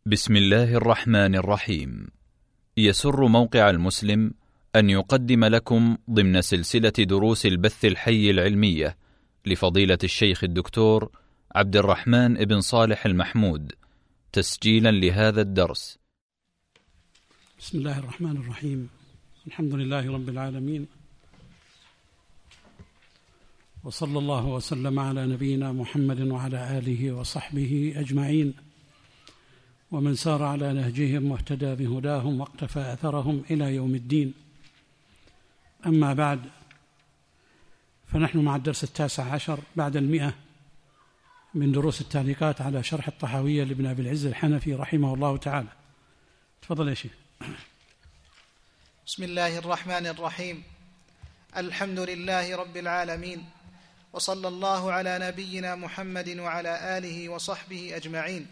بسم الله الرحمن الرحيم. يسر موقع المسلم أن يقدم لكم ضمن سلسلة دروس البث الحي العلمية لفضيلة الشيخ الدكتور عبد الرحمن بن صالح المحمود، تسجيلا لهذا الدرس. بسم الله الرحمن الرحيم. الحمد لله رب العالمين، وصلى الله وسلم على نبينا محمد وعلى آله وصحبه أجمعين، ومن سار على نهجهم واهتدى بهداهم واقتفى أثرهم إلى يوم الدين. أما بعد، فنحن مع الدرس 19 بعد 100 من دروس التعليقات على شرح الطحاوية لابن أبي العز الحنفي رحمه الله تعالى. تفضل يا شيخ. بسم الله الرحمن الرحيم. الحمد لله رب العالمين، وصلى الله على نبينا محمد وعلى آله وصحبه أجمعين.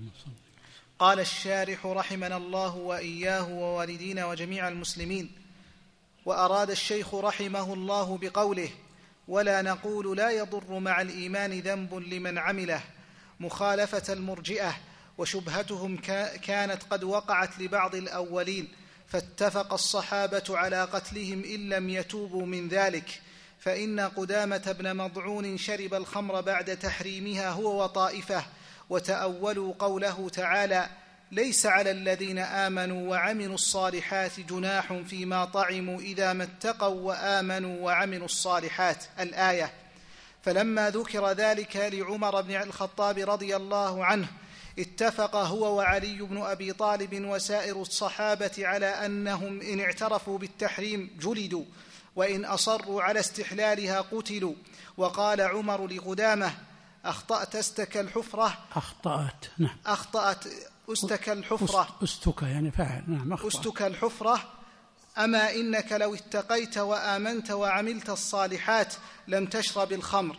قال الشارح رحمنا الله وإياه ووالدينا وجميع المسلمين. وأراد الشيخ رحمه الله بقوله: ولا نقول لا يضر مع الإيمان ذنب لمن عمله، مخالفة المرجئة، وشبهتهم كانت قد وقعت لبعض الأولين، فاتفق الصحابة على قتلهم إن لم يتوبوا من ذلك. فإن قدامة بن مضعون شرب الخمر بعد تحريمها هو وطائفة، وتأولوا قوله تعالى: ليس على الذين آمنوا وعملوا الصالحات جناح فيما طعموا إذا ما اتقوا وآمنوا وعملوا الصالحات، الآية. فلما ذكر ذلك لعمر بن الخطاب رضي الله عنه، اتفق هو وعلي بن أبي طالب وسائر الصحابة على أنهم إن اعترفوا بالتحريم جلدوا، وإن أصروا على استحلالها قتلوا. وقال عمر لقدامة: أخطأت استك الحفرة. أخطأت أستك الحفرة. أستك يعني فاعل. نعم. أستك الحفرة. أما إنك لو اتقيت وآمنت وعملت الصالحات لم تشرب الخمر.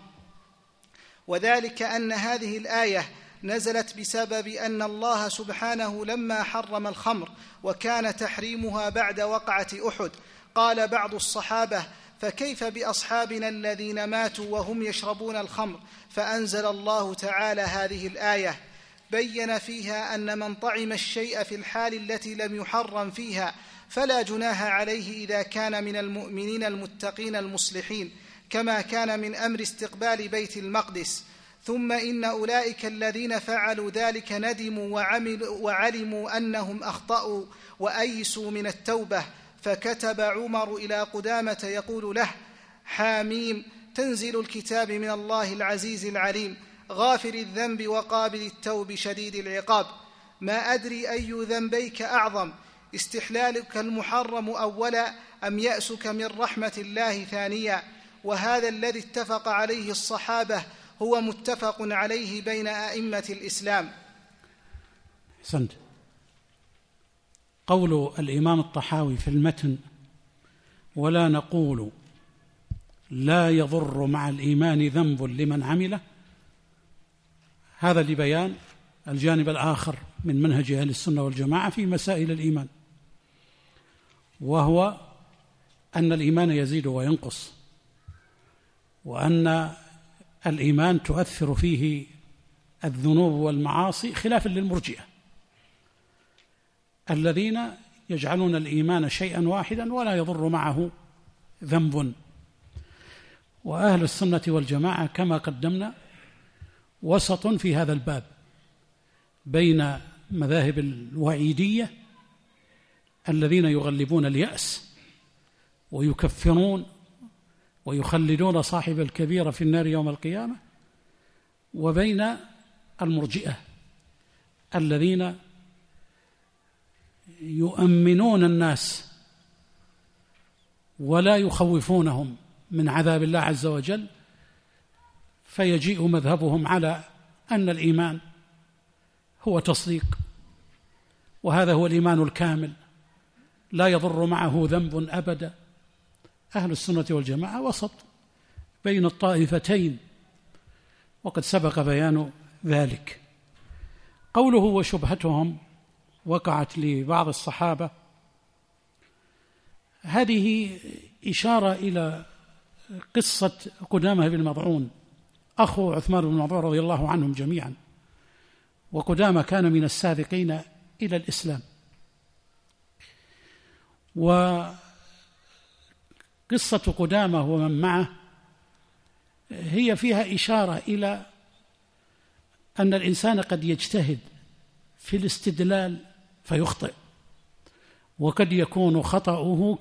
وذلك أن هذه الآية نزلت بسبب أن الله سبحانه لما حرم الخمر وكان تحريمها بعد وقعة أحد، قال بعض الصحابة: فكيف بأصحابنا الذين ماتوا وهم يشربون الخمر؟ فأنزل الله تعالى هذه الآية بين فيها أن من طعم الشيء في الحال التي لم يحرم فيها فلا جناح عليه إذا كان من المؤمنين المتقين المصلحين، كما كان من أمر استقبال بيت المقدس. ثم إن أولئك الذين فعلوا ذلك ندموا وعلموا أنهم أخطأوا وأيسوا من التوبة، فكتب عمر إلى قدامة يقول له: حاميم، تنزل الكتاب من الله العزيز العليم، غافر الذنب وقابل التوب شديد العقاب. ما أدري أي ذنبيك أعظم، استحلالك المحرم أولا أم يأسك من رحمة الله ثانيا؟ وهذا الذي اتفق عليه الصحابة هو متفق عليه بين أئمة الإسلام. حسنت. قول الإمام الطحاوي في المتن: ولا نقول لا يضر مع الإيمان ذنب لمن عمله، هذا لبيان الجانب الآخر من منهج أهل السنة والجماعة في مسائل الإيمان، وهو أن الإيمان يزيد وينقص، وأن الإيمان تؤثر فيه الذنوب والمعاصي، خلافا للمرجئة الذين يجعلون الإيمان شيئا واحدا ولا يضر معه ذنب. وأهل السنة والجماعة كما قدمنا وسط في هذا الباب بين مذاهب الوعيدية الذين يغلبون اليأس ويكفرون ويخلدون صاحب الكبيرة في النار يوم القيامة، وبين المرجئة الذين يؤمنون الناس ولا يخوفونهم من عذاب الله عز وجل، فيجيء مذهبهم على أن الإيمان هو تصديق، وهذا هو الإيمان الكامل لا يضر معه ذنب أبدا. أهل السنة والجماعة وسط بين الطائفتين، وقد سبق بيان ذلك. قوله وشبهتهم وقعت لبعض الصحابة، هذه إشارة إلى قصة قدامة بن مضعون أخو عثمان بن مضعون رضي الله عنهم جميعا، وقدامى كان من السابقين إلى الإسلام. وقصة قدامى ومن معه هي فيها إشارة إلى أن الإنسان قد يجتهد في الاستدلال فيخطئ، وقد يكون خطأه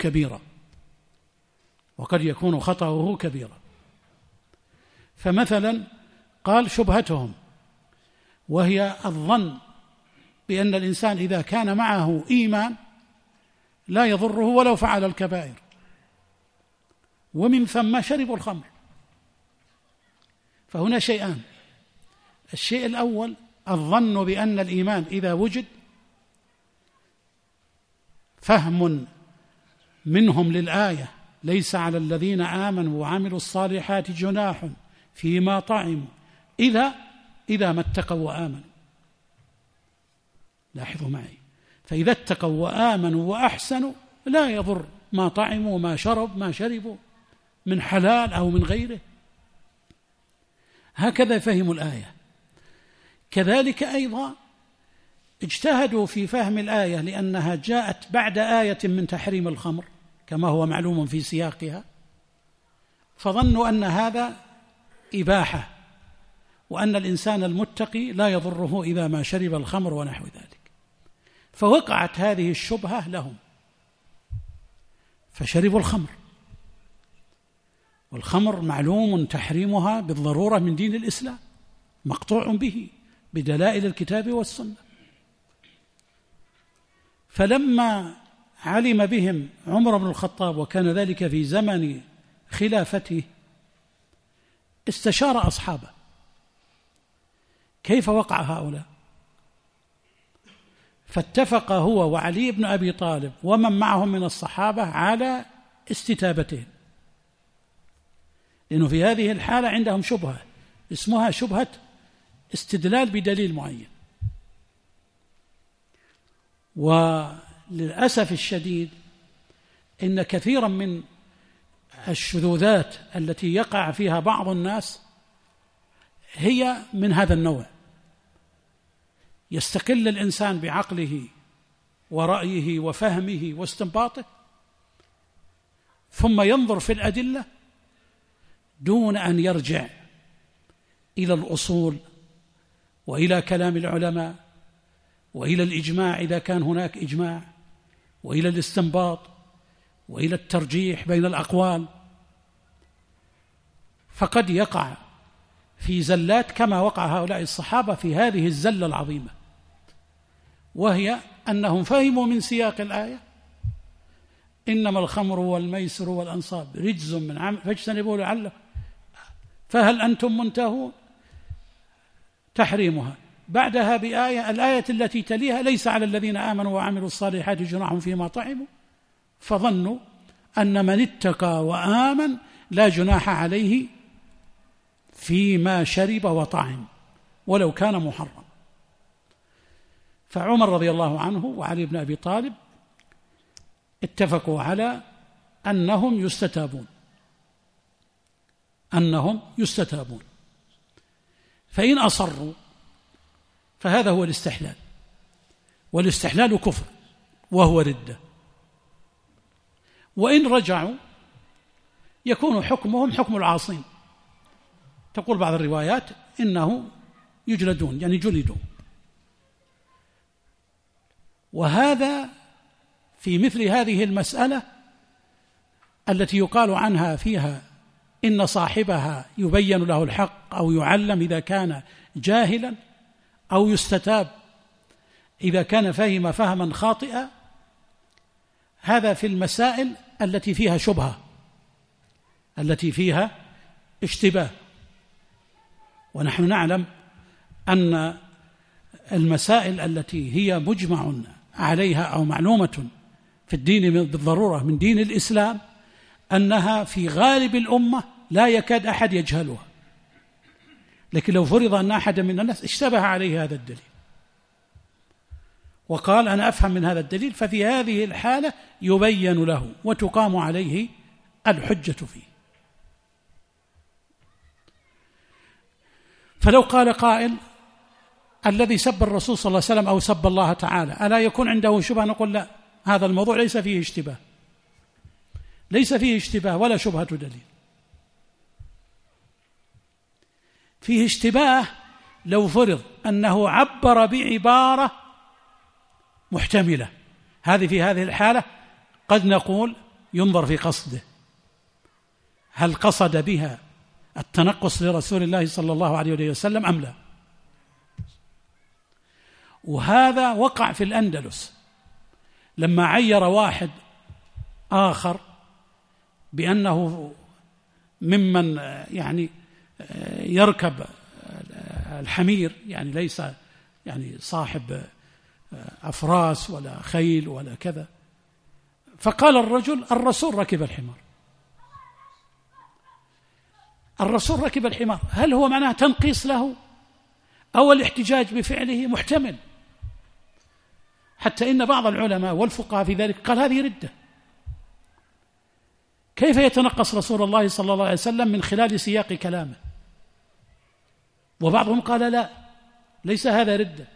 كبيرا. فمثلا قال شبهتهم، وهي الظن بأن الإنسان إذا كان معه إيمان لا يضره ولو فعل الكبائر، ومن ثم شربوا الخمر. فهنا شيئان: الشيء الأول الظن بأن الإيمان إذا وجد فهم منهم للآية ليس على الذين آمنوا وعملوا الصالحات جناح فيما طعموا إذا ما اتقوا وآمنوا. لاحظوا معي، فإذا اتقوا وآمنوا وأحسنوا لا يضر ما طعموا ما شربوا من حلال أو من غيره. هكذا فهموا الآية. كذلك أيضا اجتهدوا في فهم الآية لأنها جاءت بعد آية من تحريم الخمر كما هو معلوم في سياقها، فظنوا أن هذا إباحة، وأن الإنسان المتقي لا يضره إذا ما شرب الخمر ونحو ذلك، فوقعت هذه الشبهة لهم فشربوا الخمر. والخمر معلوم تحريمها بالضرورة من دين الإسلام، مقطوع به بدلائل الكتاب والسنة. فلما علم بهم عمر بن الخطاب، وكان ذلك في زمن خلافته، استشار أصحابه كيف وقع هؤلاء، فاتفق هو وعلي بن أبي طالب ومن معهم من الصحابة على استتابتهم، لأنه في هذه الحالة عندهم شبهة اسمها شبهة استدلال بدليل معين. وللأسف الشديد إن كثيرا من الشذوذات التي يقع فيها بعض الناس هي من هذا النوع. يستقل الإنسان بعقله ورأيه وفهمه واستنباطه، ثم ينظر في الأدلة دون أن يرجع إلى الأصول وإلى كلام العلماء وإلى الإجماع إذا كان هناك إجماع، وإلى الاستنباط وإلى الترجيح بين الأقوال. فقد يقع في زلات كما وقع هؤلاء الصحابة في هذه الزلة العظيمة، وهي أنهم فهموا من سياق الآية إنما الخمر والميسر والأنصاب رجز من عمل فاجتنبوه لعله فهل أنتم منتهون، تحريمها. بعدها بآية، الآية التي تليها ليس على الذين آمنوا وعملوا الصالحات جناح فيما طعموا، فظنوا أن من اتقى وآمن لا جناح عليه فيما شرب وطعم ولو كان محرم. فعمر رضي الله عنه وعلي بن أبي طالب اتفقوا على أنهم يستتابون، فإن أصروا فهذا هو الاستحلال، والاستحلال كفر وهو ردة، وإن رجعوا يكون حكمهم حكم العاصين. تقول بعض الروايات إنه يجلدون، يعني جلدوا. وهذا في مثل هذه المسألة التي يقال عنها فيها إن صاحبها يبين له الحق أو يعلم إذا كان جاهلا، أو يستتاب إذا كان فهم فهما خاطئا. هذا في المسائل التي فيها شبهة، التي فيها اشتباه. ونحن نعلم أن المسائل التي هي مجمع عليها أو معلومة في الدين بالضرورة من دين الإسلام أنها في غالب الأمة لا يكاد أحد يجهلها، لكن لو فرض أن أحد من الناس اشتبه عليه هذا الدليل وقال أنا أفهم من هذا الدليل، ففي هذه الحالة يبين له وتقام عليه الحجة فيه. فلو قال قائل الذي سب الرسول صلى الله عليه وسلم أو سب الله تعالى ألا يكون عنده شبهة؟ نقول لا، هذا الموضوع ليس فيه اشتباه، ليس فيه اشتباه ولا شبهة دليل. فيه اشتباه لو فرض أنه عبر بعبارة محتملة، في هذه الحالة قد نقول ينظر في قصده، هل قصد بها التنقص لرسول الله صلى الله عليه وسلم أم لا؟ وهذا وقع في الأندلس لما عير واحد آخر بأنه ممن يعني يركب الحمير، يعني ليس يعني صاحب أفراس ولا خيل ولا كذا، فقال الرجل الرسول ركب الحمار، الرسول ركب الحمار، هل هو معناه تنقيص له أو الاحتجاج بفعله؟ محتمل، حتى إن بعض العلماء والفقهاء في ذلك قال هذه ردة. كيف يتنقص رسول الله صلى الله عليه وسلم من خلال سياق كلامه؟ وبعضهم قال لا، ليس هذا ردة.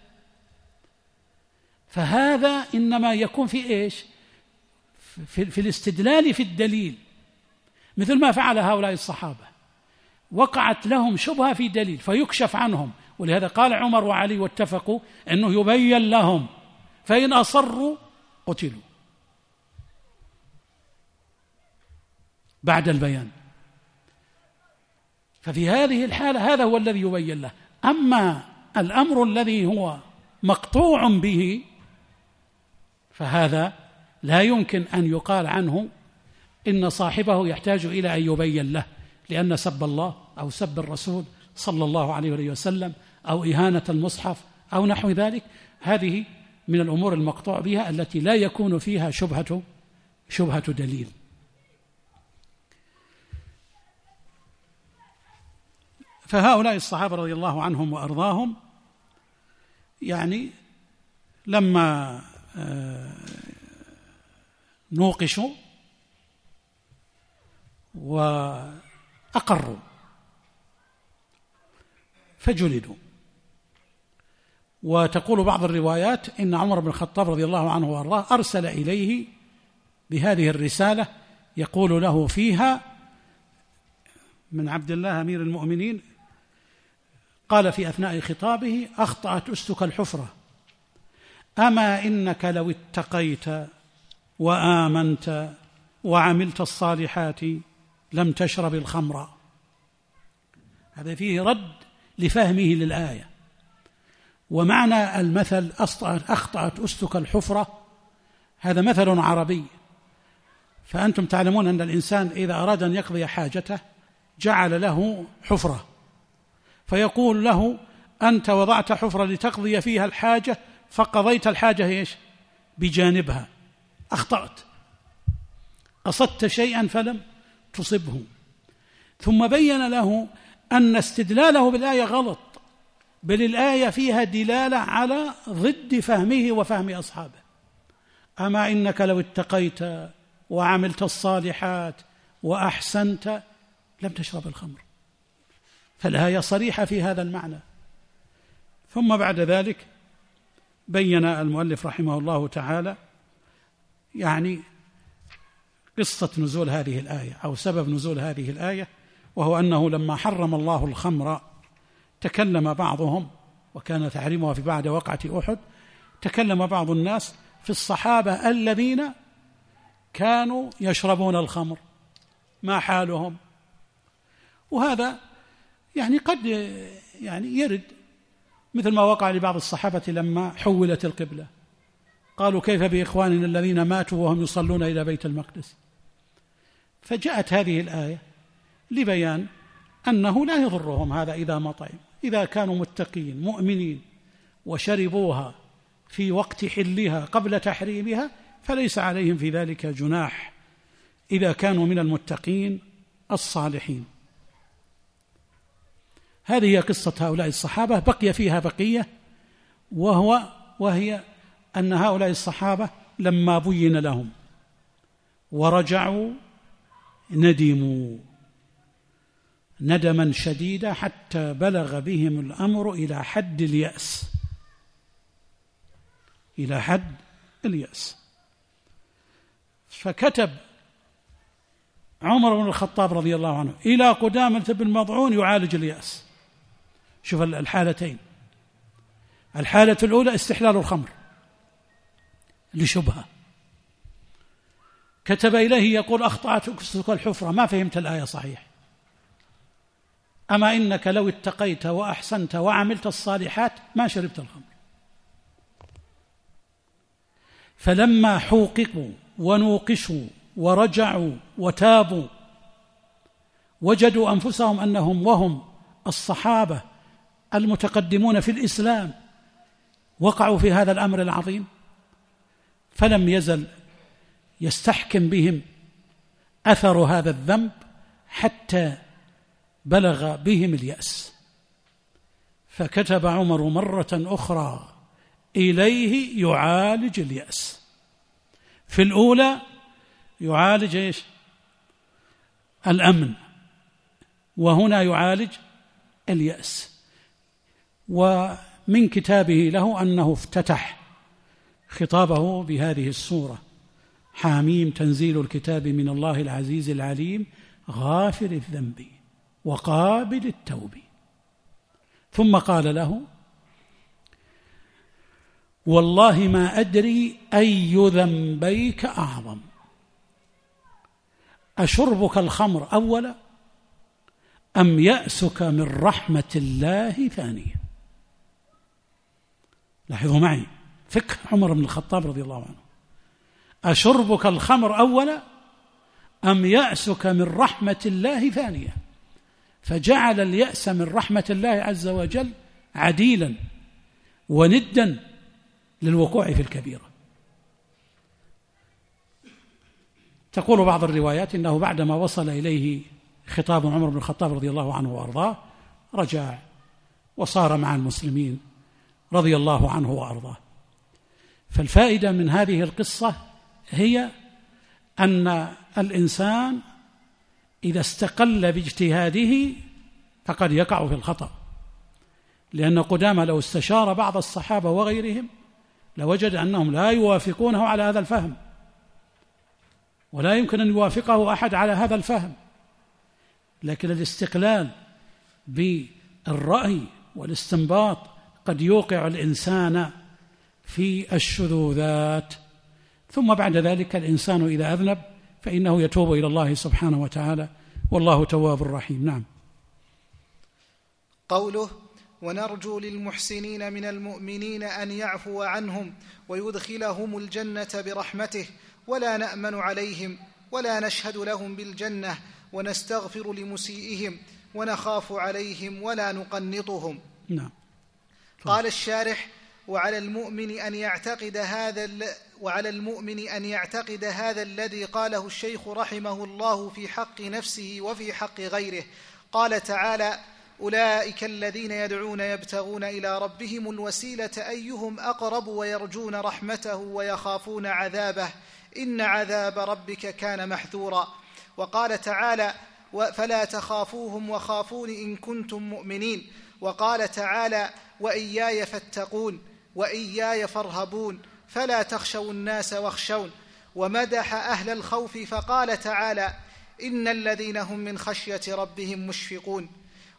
فهذا إنما يكون في إيش؟ في الاستدلال في الدليل، مثل ما فعل هؤلاء الصحابة، وقعت لهم شبهة في دليل فيكشف عنهم، ولهذا قال عمر وعلي واتفقوا أنه يبين لهم، فإن أصروا قتلوا بعد البيان. ففي هذه الحالة هذا هو الذي يبين له. أما الأمر الذي هو مقطوع به فهذا لا يمكن أن يقال عنه إن صاحبه يحتاج إلى أن يبين له، لأن سب الله أو سب الرسول صلى الله عليه وسلم أو إهانة المصحف أو نحو ذلك، هذه من الأمور المقطوع بها التي لا يكون فيها شبهة دليل. فهؤلاء الصحابة رضي الله عنهم وأرضاهم يعني لما نوقشوا وأقروا فجلدوا. وتقول بعض الروايات إن عمر بن الخطاب رضي الله عنه وأرضاه أرسل إليه بهذه الرسالة يقول له فيها من عبد الله أمير المؤمنين، قال في أثناء خطابه: أخطأت أستك الحفرة، أما إنك لو اتقيت وآمنت وعملت الصالحات لم تشرب الخمر. هذا فيه رد لفهمه للآية. ومعنى المثل أخطأت أستك الحفرة هذا مثل عربي، فأنتم تعلمون أن الإنسان إذا أراد أن يقضي حاجته جعل له حفرة، فيقول له: أنت وضعت حفرة لتقضي فيها الحاجة فقضيت الحاجة إيش؟ بجانبها، أخطأت، قصدت شيئا فلم تصبه. ثم بين له أن استدلاله بالآية غلط، بل الآية فيها دلالة على ضد فهمه وفهم أصحابه. أما إنك لو اتقيت وعملت الصالحات وأحسنت لم تشرب الخمر، فالآية صريحة في هذا المعنى. ثم بعد ذلك بين المؤلف رحمه الله تعالى يعني قصة نزول هذه الآية أو سبب نزول هذه الآية، وهو أنه لما حرم الله الخمر تكلم بعضهم، وكان تحريمها في بعد وقعة أحد، تكلم بعض الناس في الصحابة الذين كانوا يشربون الخمر ما حالهم. وهذا يعني قد يعني يرد، مثل ما وقع لبعض الصحابة لما حولت القبلة، قالوا: كيف بإخواننا الذين ماتوا وهم يصلون إلى بيت المقدس؟ فجاءت هذه الآية لبيان أنه لا يضرهم هذا إذا ما طعم، إذا كانوا متقين مؤمنين وشربوها في وقت حلها قبل تحريمها فليس عليهم في ذلك جناح إذا كانوا من المتقين الصالحين. هذه هي قصة هؤلاء الصحابة. بقي فيها بقية، وهي أن هؤلاء الصحابة لما بين لهم ورجعوا ندموا ندما شديدا حتى بلغ بهم الأمر إلى حد اليأس. إلى حد اليأس. فكتب عمر بن الخطاب رضي الله عنه إلى قدامة بن مضعون يعالج اليأس. شوف الحالتين، الحالة الأولى استحلال الخمر لشبهة، كتب إليه يقول أخطأت أكسك الحفرة، ما فهمت الآية صحيح، أما إنك لو اتقيت وأحسنت وعملت الصالحات ما شربت الخمر. فلما حوققوا ونوقشوا ورجعوا وتابوا وجدوا أنفسهم أنهم وهم الصحابة المتقدمون في الإسلام وقعوا في هذا الأمر العظيم، فلم يزل يستحكم بهم أثر هذا الذنب حتى بلغ بهم اليأس. فكتب عمر مرة أخرى إليه يعالج اليأس. في الأولى يعالج إيش؟ الأمن، وهنا يعالج اليأس. ومن كتابه له أنه افتتح خطابه بهذه السورة: حاميم تنزيل الكتاب من الله العزيز العليم غافر الذنب وقابل التوب. ثم قال له: والله ما أدري أي ذنبيك أعظم، أشربك الخمر أولا أم يأسك من رحمة الله ثانيا؟ لاحظوا معي فقه عمر بن الخطاب رضي الله عنه، أشربك الخمر أولا أم يأسك من رحمة الله ثانيا؟ فجعل اليأس من رحمة الله عز وجل عديلا وندا للوقوع في الكبيرة. تقول بعض الروايات إنه بعدما وصل إليه خطاب عمر بن الخطاب رضي الله عنه وأرضاه رجع وصار مع المسلمين رضي الله عنه وأرضاه. فالفائدة من هذه القصة هي أن الإنسان إذا استقل باجتهاده فقد يقع في الخطأ، لأن قدامى لو استشار بعض الصحابة وغيرهم لوجد أنهم لا يوافقونه على هذا الفهم، ولا يمكن أن يوافقه أحد على هذا الفهم. لكن الاستقلال بالرأي والاستنباط قد يوقع الإنسان في الشذوذات، ثم بعد ذلك الإنسان إذا أذنب فإنه يتوب إلى الله سبحانه وتعالى، والله تواب رحيم. نعم. قوله: ونرجو للمحسنين من المؤمنين أن يعفو عنهم ويدخلهم الجنة برحمته، ولا نأمن عليهم ولا نشهد لهم بالجنة ونستغفر لمسيئهم ونخاف عليهم ولا نقنطهم. نعم. قال الشارح: وعلى المؤمن أن يعتقد هذا الذي قاله الشيخ رحمه الله في حق نفسه وفي حق غيره. قال تعالى: أولئك الذين يدعون يبتغون إلى ربهم الوسيلة أيهم أقرب ويرجون رحمته ويخافون عذابه إن عذاب ربك كان محذورا. وقال تعالى: فلا تخافوهم وخافون إن كنتم مؤمنين. وقال تعالى: وإياي فاتقون وإياي فارهبون فلا تخشوا الناس واخشون. ومدح أهل الخوف فقال تعالى: إن الذين هم من خشية ربهم مشفقون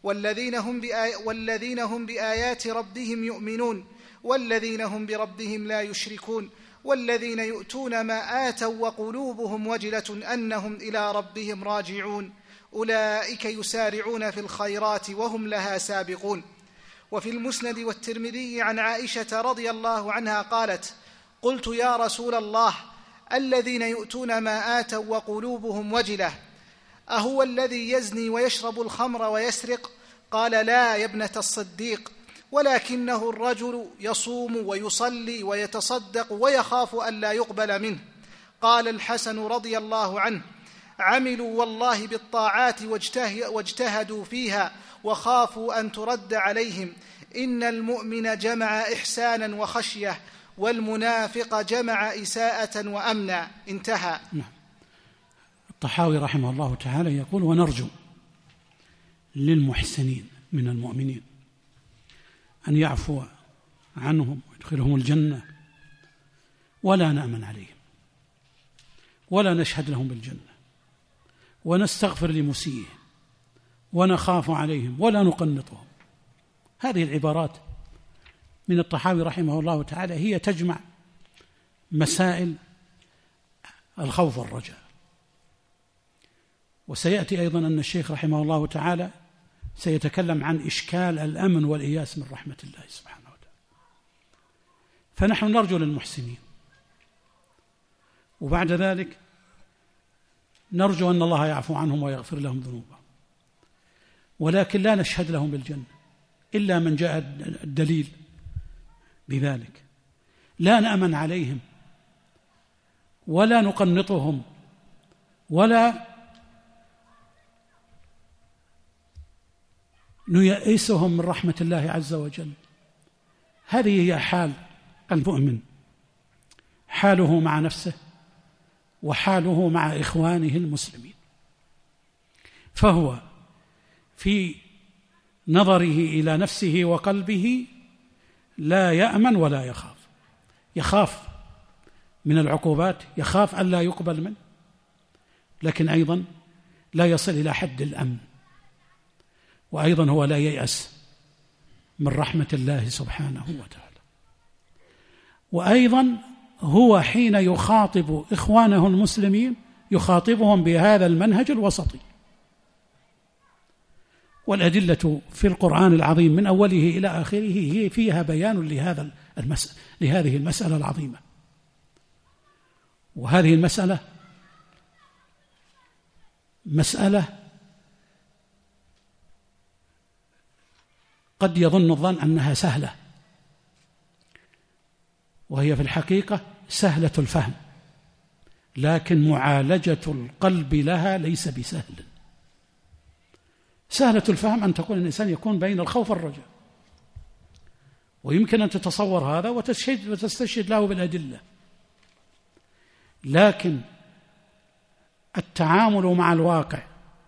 والذين هم بآيات ربهم يؤمنون والذين هم بربهم لا يشركون والذين يؤتون ما آتوا وقلوبهم وجلة أنهم إلى ربهم راجعون أولئك يسارعون في الخيرات وهم لها سابقون. وفي المسند والترمذي عن عائشة رضي الله عنها قالت: قلت يا رسول الله الذين يؤتون ما آتوا وقلوبهم وجلة أهو الذي يزني ويشرب الخمر ويسرق؟ قال: لا يا ابنة الصديق، ولكنه الرجل يصوم ويصلي ويتصدق ويخاف أن لا يقبل منه. قال الحسن رضي الله عنه: عملوا والله بالطاعات واجتهدوا فيها وخافوا أن ترد عليهم. إن المؤمن جمع إحسانا وخشية والمنافق جمع إساءة وأمنا. انتهى. الطحاوي رحمه الله تعالى يقول: ونرجو للمحسنين من المؤمنين أن يعفو عنهم ويدخلهم الجنة ولا نأمن عليهم ولا نشهد لهم بالجنة ونستغفر لمسيئهم ونخاف عليهم ولا نقنطهم. هذه العبارات من الطحاوي رحمه الله تعالى هي تجمع مسائل الخوف والرجاء. وسيأتي أيضا أن الشيخ رحمه الله تعالى سيتكلم عن إشكال الأمن والإياس من رحمة الله سبحانه وتعالى. فنحن نرجو للمحسنين، وبعد ذلك نرجو أن الله يعفو عنهم ويغفر لهم ذنوبهم، ولكن لا نشهد لهم بالجنة إلا من جاء الدليل بذلك. لا نأمن عليهم ولا نقنطهم ولا نيئسهم من رحمة الله عز وجل. هذه هي حال المؤمن، حاله مع نفسه وحاله مع إخوانه المسلمين. فهو في نظره إلى نفسه وقلبه لا يأمن ولا يخاف. يخاف من العقوبات، يخاف أن لا يقبل منه، لكن أيضا لا يصل إلى حد الأمن. وأيضا هو لا ييأس من رحمة الله سبحانه وتعالى. وأيضا هو حين يخاطب إخوانه المسلمين يخاطبهم بهذا المنهج الوسطي. والأدلة في القرآن العظيم من أوله إلى آخره هي فيها بيان لهذه المسألة العظيمة. وهذه المسألة مسألة قد يظن الظن أنها سهلة، وهي في الحقيقة سهلة الفهم، لكن معالجة القلب لها ليس بسهل. سهلة الفهم أن تكون الإنسان يكون بين الخوف والرجاء، ويمكن أن تتصور هذا وتستشهد له بالأدلة، لكن التعامل مع الواقع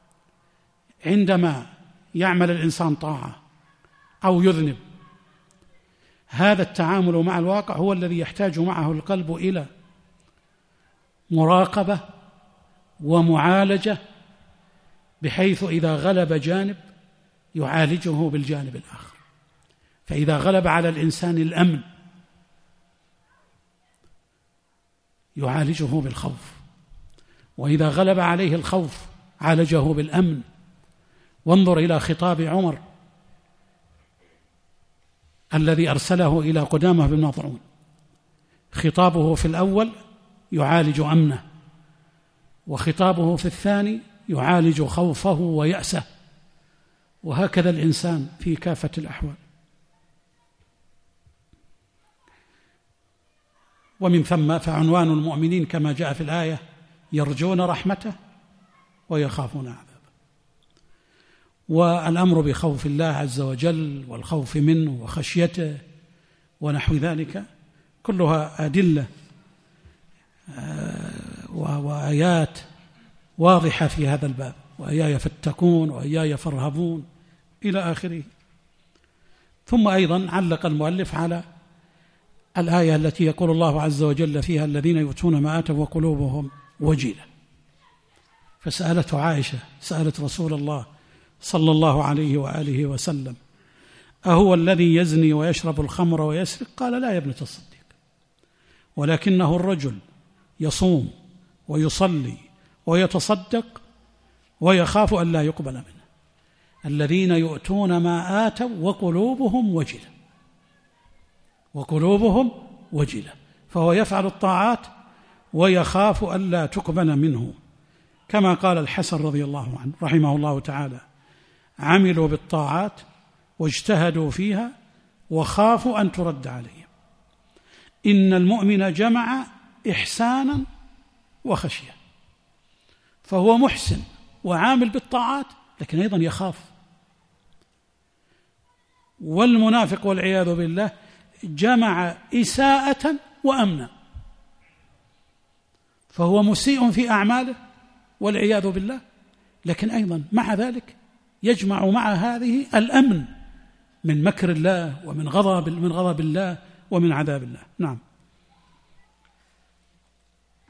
عندما يعمل الإنسان طاعة أو يذنب، هذا التعامل مع الواقع هو الذي يحتاج معه القلب إلى مراقبة ومعالجة، بحيث إذا غلب جانب يعالجه بالجانب الآخر. فإذا غلب على الإنسان الأمن يعالجه بالخوف، وإذا غلب عليه الخوف عالجه بالأمن. وانظر إلى خطاب عمر الذي أرسله إلى قدامة بن مطعون، خطابه في الأول يعالج أمنه، وخطابه في الثاني يعالج خوفه ويأسه. وهكذا الإنسان في كافة الأحوال. ومن ثم فعنوان المؤمنين كما جاء في الآية يرجون رحمته ويخافون عذابه. والأمر بخوف الله عز وجل والخوف منه وخشيته ونحو ذلك كلها أدلة وآيات واضحة في هذا الباب، وإياي فاتقون وإياي فارهبون إلى آخره. ثم أيضا علق المؤلف على الآية التي يقول الله عز وجل فيها الذين يؤتون ما آتوا وقلوبهم وجلة. فسألته عائشة، سألت رسول الله صلى الله عليه وآله وسلم: أهو الذي يزني ويشرب الخمر ويسرق؟ قال: لا يا ابنة الصديق، ولكنه الرجل يصوم ويصلي ويتصدق ويخاف أن لا يقبل منه. الذين يؤتون ما آتوا وقلوبهم وجلة، وقلوبهم وجلة، فهو يفعل الطاعات ويخاف أن لا تقبل منه، كما قال الحسن رضي الله عنه رحمه الله تعالى: عملوا بالطاعات واجتهدوا فيها وخافوا أن ترد عليهم. إن المؤمن جمع إحسانا وخشية، فهو محسن وعامل بالطاعات لكن أيضا يخاف. والمنافق والعياذ بالله جمع إساءة وأمنا، فهو مسيء في أعماله والعياذ بالله، لكن أيضا مع ذلك يجمع مع هذه الأمن من مكر الله ومن غضب الله ومن عذاب الله. نعم.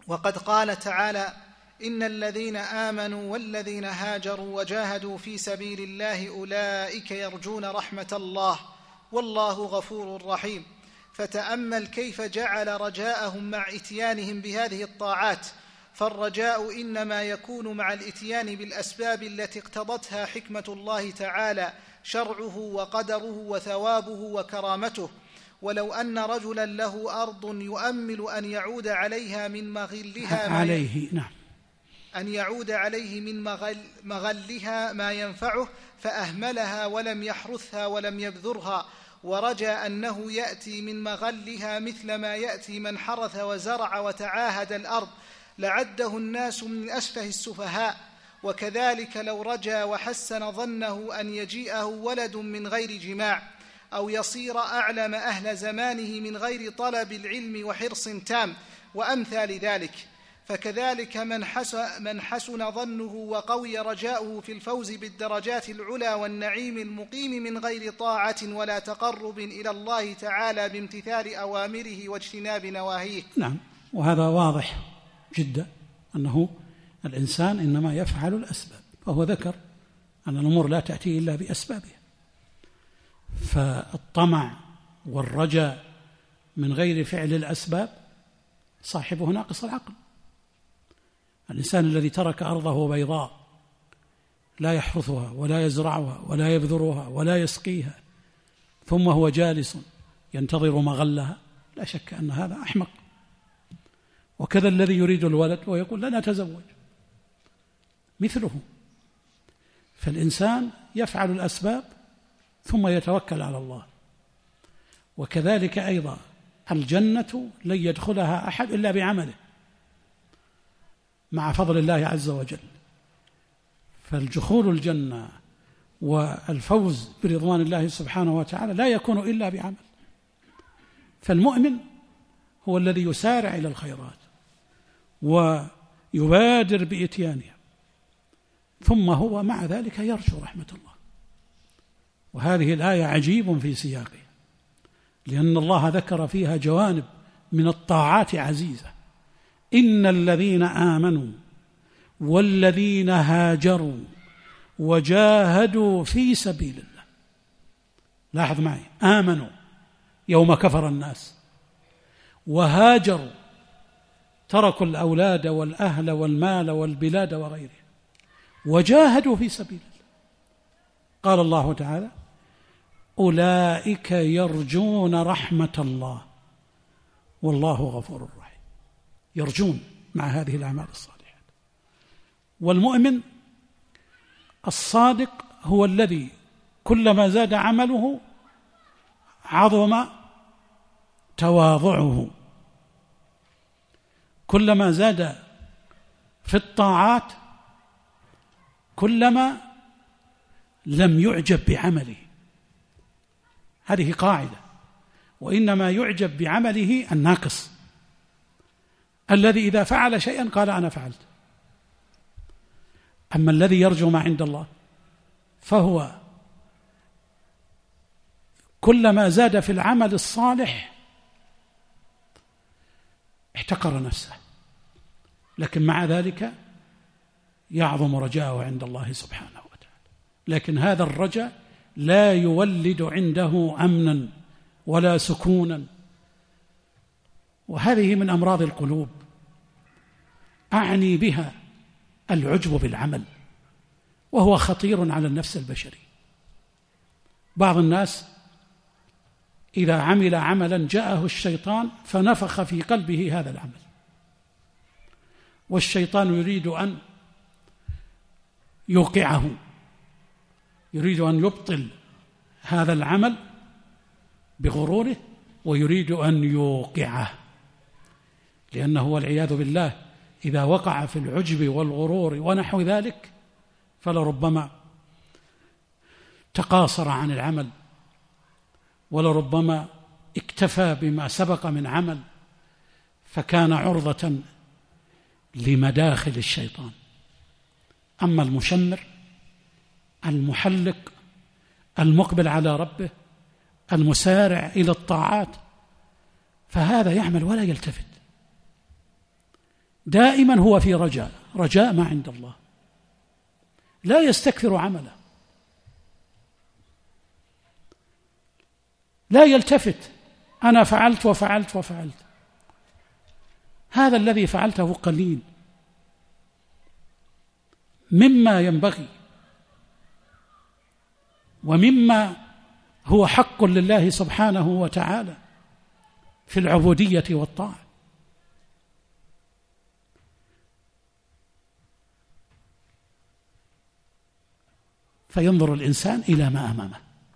وقد قال تعالى: إن الذين آمنوا والذين هاجروا وجاهدوا في سبيل الله أولئك يرجون رحمة الله والله غفور رحيم. فتأمل كيف جعل رجاءهم مع إتيانهم بهذه الطاعات، فالرجاء إنما يكون مع الإتيان بالأسباب التي اقتضتها حكمة الله تعالى، شرعه وقدره وثوابه وكرامته. ولو أن رجلا له أرض يؤمل أن يعود عليها من مغلها ما ينفعه، فأهملها ولم يحرثها ولم يبذرها، ورجى أنه يأتي من مغلها مثل ما يأتي من حرث وزرع وتعاهد الأرض، لعده الناس من أسفه السفهاء. وكذلك لو رجى وحسن ظنه أن يجيئه ولد من غير جماع، أو يصير أعلم أهل زمانه من غير طلب العلم وحرص تام، وأمثال ذلك. فكذلك من حسن ظنه وقوي رجاؤه في الفوز بالدرجات العلى والنعيم المقيم من غير طاعة ولا تقرب إلى الله تعالى بامتثال أوامره واجتناب نواهيه. نعم، وهذا واضح جدا أنه الإنسان إنما يفعل الأسباب، وهو ذكر أن الأمور لا تأتي إلا بأسبابها. فالطمع والرجاء من غير فعل الأسباب صاحبه ناقص العقل. الإنسان الذي ترك أرضه بيضاء لا يحرثها ولا يزرعها ولا يبذرها ولا يسقيها، ثم هو جالس ينتظر مغلها، لا شك أن هذا أحمق. وكذا الذي يريد الولد ويقول لن أتزوج مثله. فالإنسان يفعل الأسباب ثم يتوكل على الله. وكذلك أيضا الجنة لن يدخلها أحد إلا بعمله مع فضل الله عز وجل. فالدخول الجنة والفوز برضوان الله سبحانه وتعالى لا يكون إلا بعمل. فالمؤمن هو الذي يسارع إلى الخيرات ويبادر بإتيانها، ثم هو مع ذلك يرجو رحمة الله. وهذه الآية عجيب في سياقها، لأن الله ذكر فيها جوانب من الطاعات عزيزة. إن الذين آمنوا والذين هاجروا وجاهدوا في سبيل الله. لاحظ معي، آمنوا يوم كفر الناس، وهاجروا تركوا الأولاد والأهل والمال والبلاد وغيرها، وجاهدوا في سبيل الله. قال الله تعالى: أولئك يرجون رحمة الله والله غفور رحيم. يرجون مع هذه الأعمال الصالحة. والمؤمن الصادق هو الذي كلما زاد عمله عظم تواضعه، كلما زاد في الطاعات كلما لم يعجب بعمله. هذه قاعدة. وإنما يعجب بعمله الناقص الذي إذا فعل شيئا قال أنا فعلت. أما الذي يرجو ما عند الله فهو كلما زاد في العمل الصالح احتقر نفسه، لكن مع ذلك يعظم رجاءه عند الله سبحانه وتعالى. لكن هذا الرجاء لا يولد عنده أمنا ولا سكونا، وهذه من أمراض القلوب. أعني بها العجب بالعمل، وهو خطير على النفس البشري. بعض الناس إذا عمل عملا جاءه الشيطان فنفخ في قلبه هذا العمل، والشيطان يريد أن يوقعه، يريد أن يبطل هذا العمل بغروره، ويريد أن يوقعه، لأنه والعياذ بالله إذا وقع في العجب والغرور ونحو ذلك فلربما تقاصر عن العمل، ولربما اكتفى بما سبق من عمل، فكان عرضة لمداخل الشيطان. أما المشمر المحلق المقبل على ربه المسارع إلى الطاعات فهذا يعمل ولا يلتفت، دائما هو في رجاء ما عند الله، لا يستكثر عمله، لا يلتفت أنا فعلت وفعلت وفعلت، هذا الذي فعلته قليل مما ينبغي ومما هو حق لله سبحانه وتعالى في العبودية والطاعة. فينظر الإنسان إلى ما أمامه،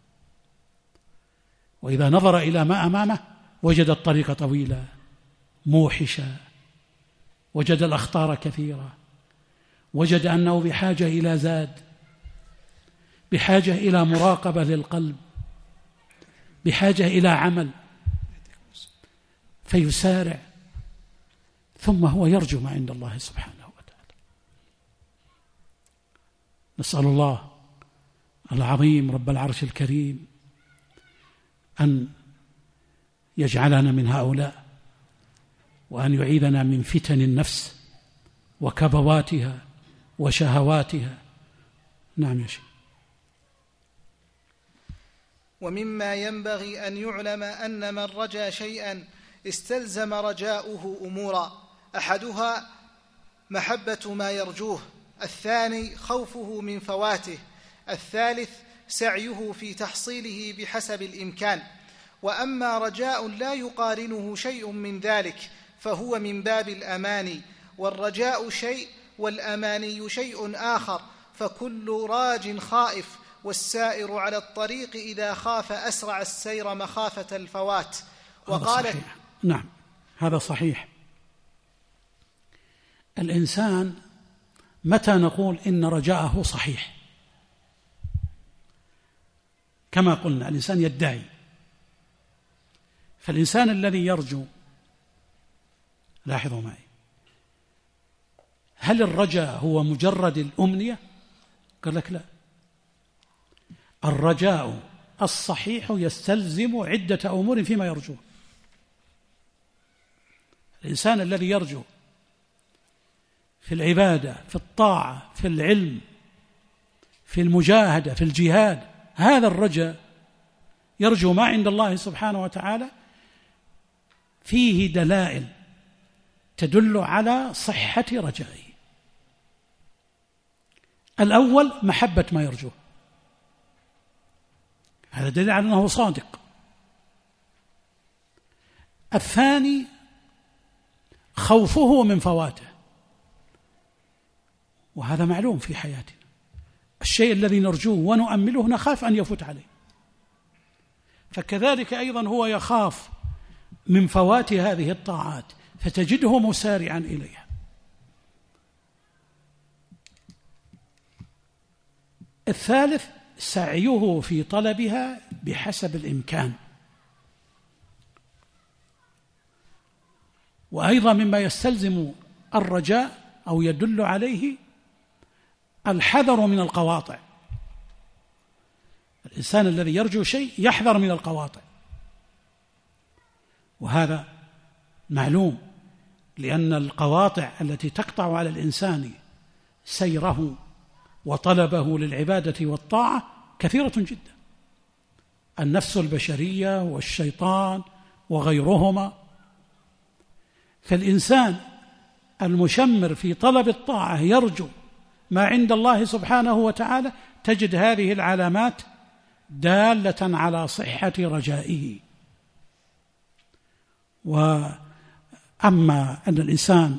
وإذا نظر إلى ما أمامه وجد الطريق طويلة موحشة، وجد الأخطار كثيرة، وجد أنه بحاجة إلى زاد، بحاجة إلى مراقبة للقلب، بحاجة إلى عمل، فيسارع، ثم هو يرجو ما عند الله سبحانه وتعالى. نسأل الله العظيم رب العرش الكريم أن يجعلنا من هؤلاء، وأن يعيذنا من فتن النفس وكبواتها وشهواتها. نعم يا شيخ. ومما ينبغي أن يعلم أن من رجا شيئا استلزم رجاؤه أمورا، أحدها محبة ما يرجوه، الثاني خوفه من فواته، الثالث سعيه في تحصيله بحسب الإمكان. وأما رجاء لا يقارنه شيء من ذلك فهو من باب الأماني، والرجاء شيء والأماني شيء آخر، فكل راج خائف، والسائر على الطريق إذا خاف أسرع السير مخافة الفوات. وقال نعم، هذا صحيح. الإنسان متى نقول إن رجاءه صحيح؟ كما قلنا الإنسان يدعي، فالإنسان الذي يرجو، لاحظوا معي، هل الرجاء هو مجرد الأمنية؟ قال لك لا، الرجاء الصحيح يستلزم عدة أمور فيما يرجوه. الإنسان الذي يرجو في العبادة، في الطاعة، في العلم، في المجاهدة، في الجهاد، هذا الرجاء يرجو ما عند الله سبحانه وتعالى، فيه دلائل تدل على صحة رجائه. الأول محبة ما يرجوه، هذا دليل على أنه صادق. الثاني خوفه من فواته، وهذا معلوم في حياتنا، الشيء الذي نرجوه ونؤمله نخاف أن يفوت عليه، فكذلك أيضا هو يخاف من فوات هذه الطاعات فتجده مسارعا إليها. الثالث سعيه في طلبها بحسب الإمكان، وأيضا مما يستلزم الرجاء أو يدل عليه الحذر من القواطع. الإنسان الذي يرجو شيء يحذر من القواطع، وهذا معلوم، لأن القواطع التي تقطع على الإنسان سيره وطلبه للعبادة والطاعة كثيرة جدا، النفس البشرية والشيطان وغيرهما. فالإنسان المشمر في طلب الطاعة يرجو ما عند الله سبحانه وتعالى، تجد هذه العلامات دالة على صحة رجائه. وأما أن الإنسان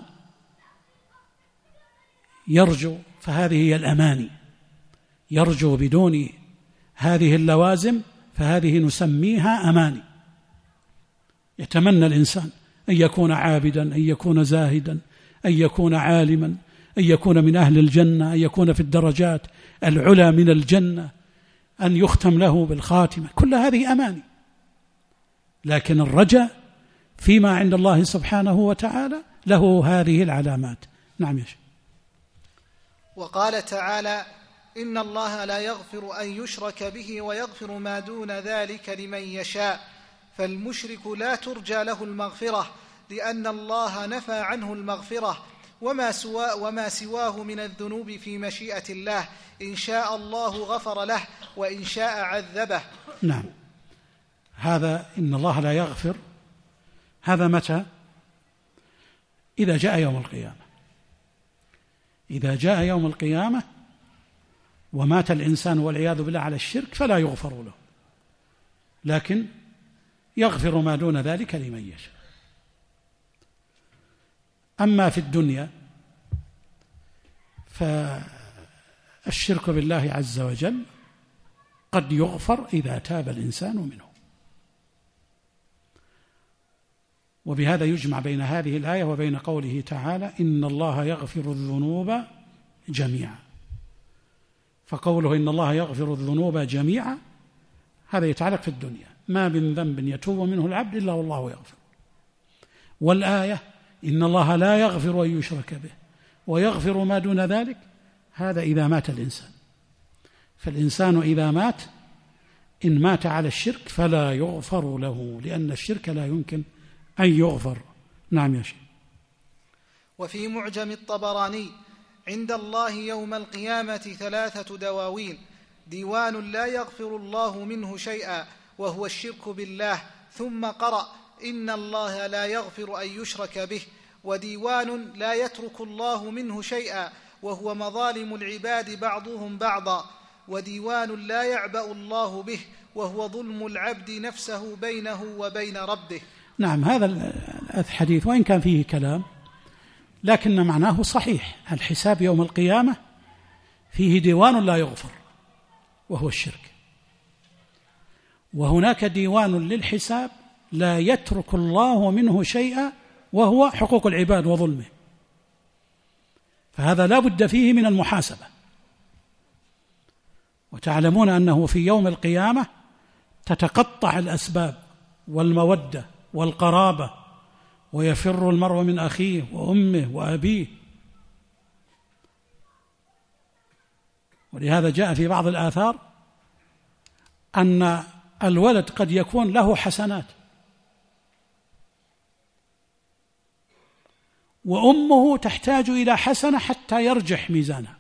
يرجو فهذه هي الأماني، يرجو بدون هذه اللوازم فهذه نسميها أماني. يتمنى الإنسان أن يكون عابدا، أن يكون زاهدا، أن يكون عالما، أن يكون من أهل الجنة، أن يكون في الدرجات العلى من الجنة، أن يختم له بالخاتمة، كل هذه أماني. لكن الرجاء فيما عند الله سبحانه وتعالى له هذه العلامات. نعم يا شيخ. وقال تعالى: إن الله لا يغفر أن يشرك به ويغفر ما دون ذلك لمن يشاء. فالمشرك لا ترجى له المغفرة، لأن الله نفى عنه المغفرة، وما سواه من الذنوب في مشيئة الله، إن شاء الله غفر له وإن شاء عذبه. نعم، هذا إن الله لا يغفر، هذا متى؟ إذا جاء يوم القيامة. إذا جاء يوم القيامة ومات الإنسان والعياذ بالله على الشرك فلا يغفر له، لكن يغفر ما دون ذلك لمن يشاء. أما في الدنيا فالشرك بالله عز وجل قد يغفر إذا تاب الإنسان منه. وبهذا يجمع بين هذه الآية وبين قوله تعالى إن الله يغفر الذنوب جميعا. فقوله إن الله يغفر الذنوب جميعا هذا يتعلق في الدنيا، ما من ذنب يتوب منه العبد إلا والله يغفر. والآية إن الله لا يغفر أن يشرك به ويغفر ما دون ذلك، هذا إذا مات الإنسان. فالإنسان إذا مات إن مات على الشرك فلا يغفر له، لأن الشرك لا يمكن أن يغفر. نعم يا شيخ. وفي معجم الطبراني عند الله يوم القيامة 3 دواوين: ديوان لا يغفر الله منه شيئا وهو الشرك بالله، ثم قرأ إن الله لا يغفر أن يشرك به، وديوان لا يترك الله منه شيئا وهو مظالم العباد بعضهم بعضا، وديوان لا يعبأ الله به وهو ظلم العبد نفسه بينه وبين ربه. نعم، هذا الحديث وإن كان فيه كلام لكن معناه صحيح. الحساب يوم القيامة فيه ديوان لا يغفر وهو الشرك، وهناك ديوان للحساب لا يترك الله منه شيئا وهو حقوق العباد وظلمه، فهذا لا بد فيه من المحاسبة. وتعلمون أنه في يوم القيامة تتقطع الأسباب والمودة والقرابة، ويفر المرء من أخيه وأمه وأبيه. ولهذا جاء في بعض الآثار أن الولد قد يكون له حسنات وأمه تحتاج إلى حسنة حتى يرجح ميزانها.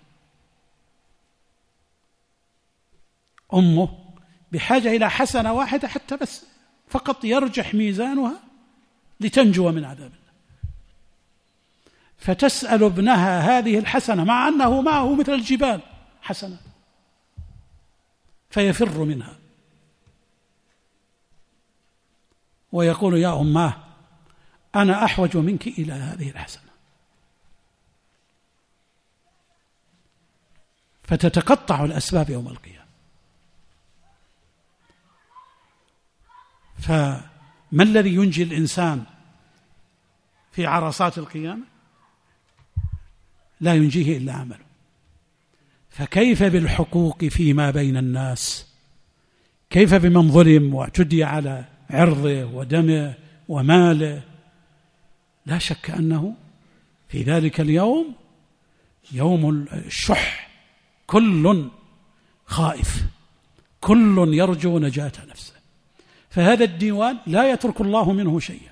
أمه بحاجة إلى حسنة واحدة حتى بس فقط يرجح ميزانها لتنجو من عذاب الله، فتسأل ابنها هذه الحسنة مع أنه معه مثل الجبال حسنة، فيفر منها ويقول يا أماه أنا أحوج منك إلى هذه الحسنة، فتتقطع الأسباب يوم القيامة. فما الذي ينجي الإنسان في عرصات القيامة؟ لا ينجيه إلا عمله. فكيف بالحقوق فيما بين الناس؟ كيف بمن ظلم واعتدي على عرضه ودمه وماله؟ لا شك أنه في ذلك اليوم يوم الشح، كل خائف، كل يرجو نجاة نفسه. فهذا الديوان لا يترك الله منه شيئا،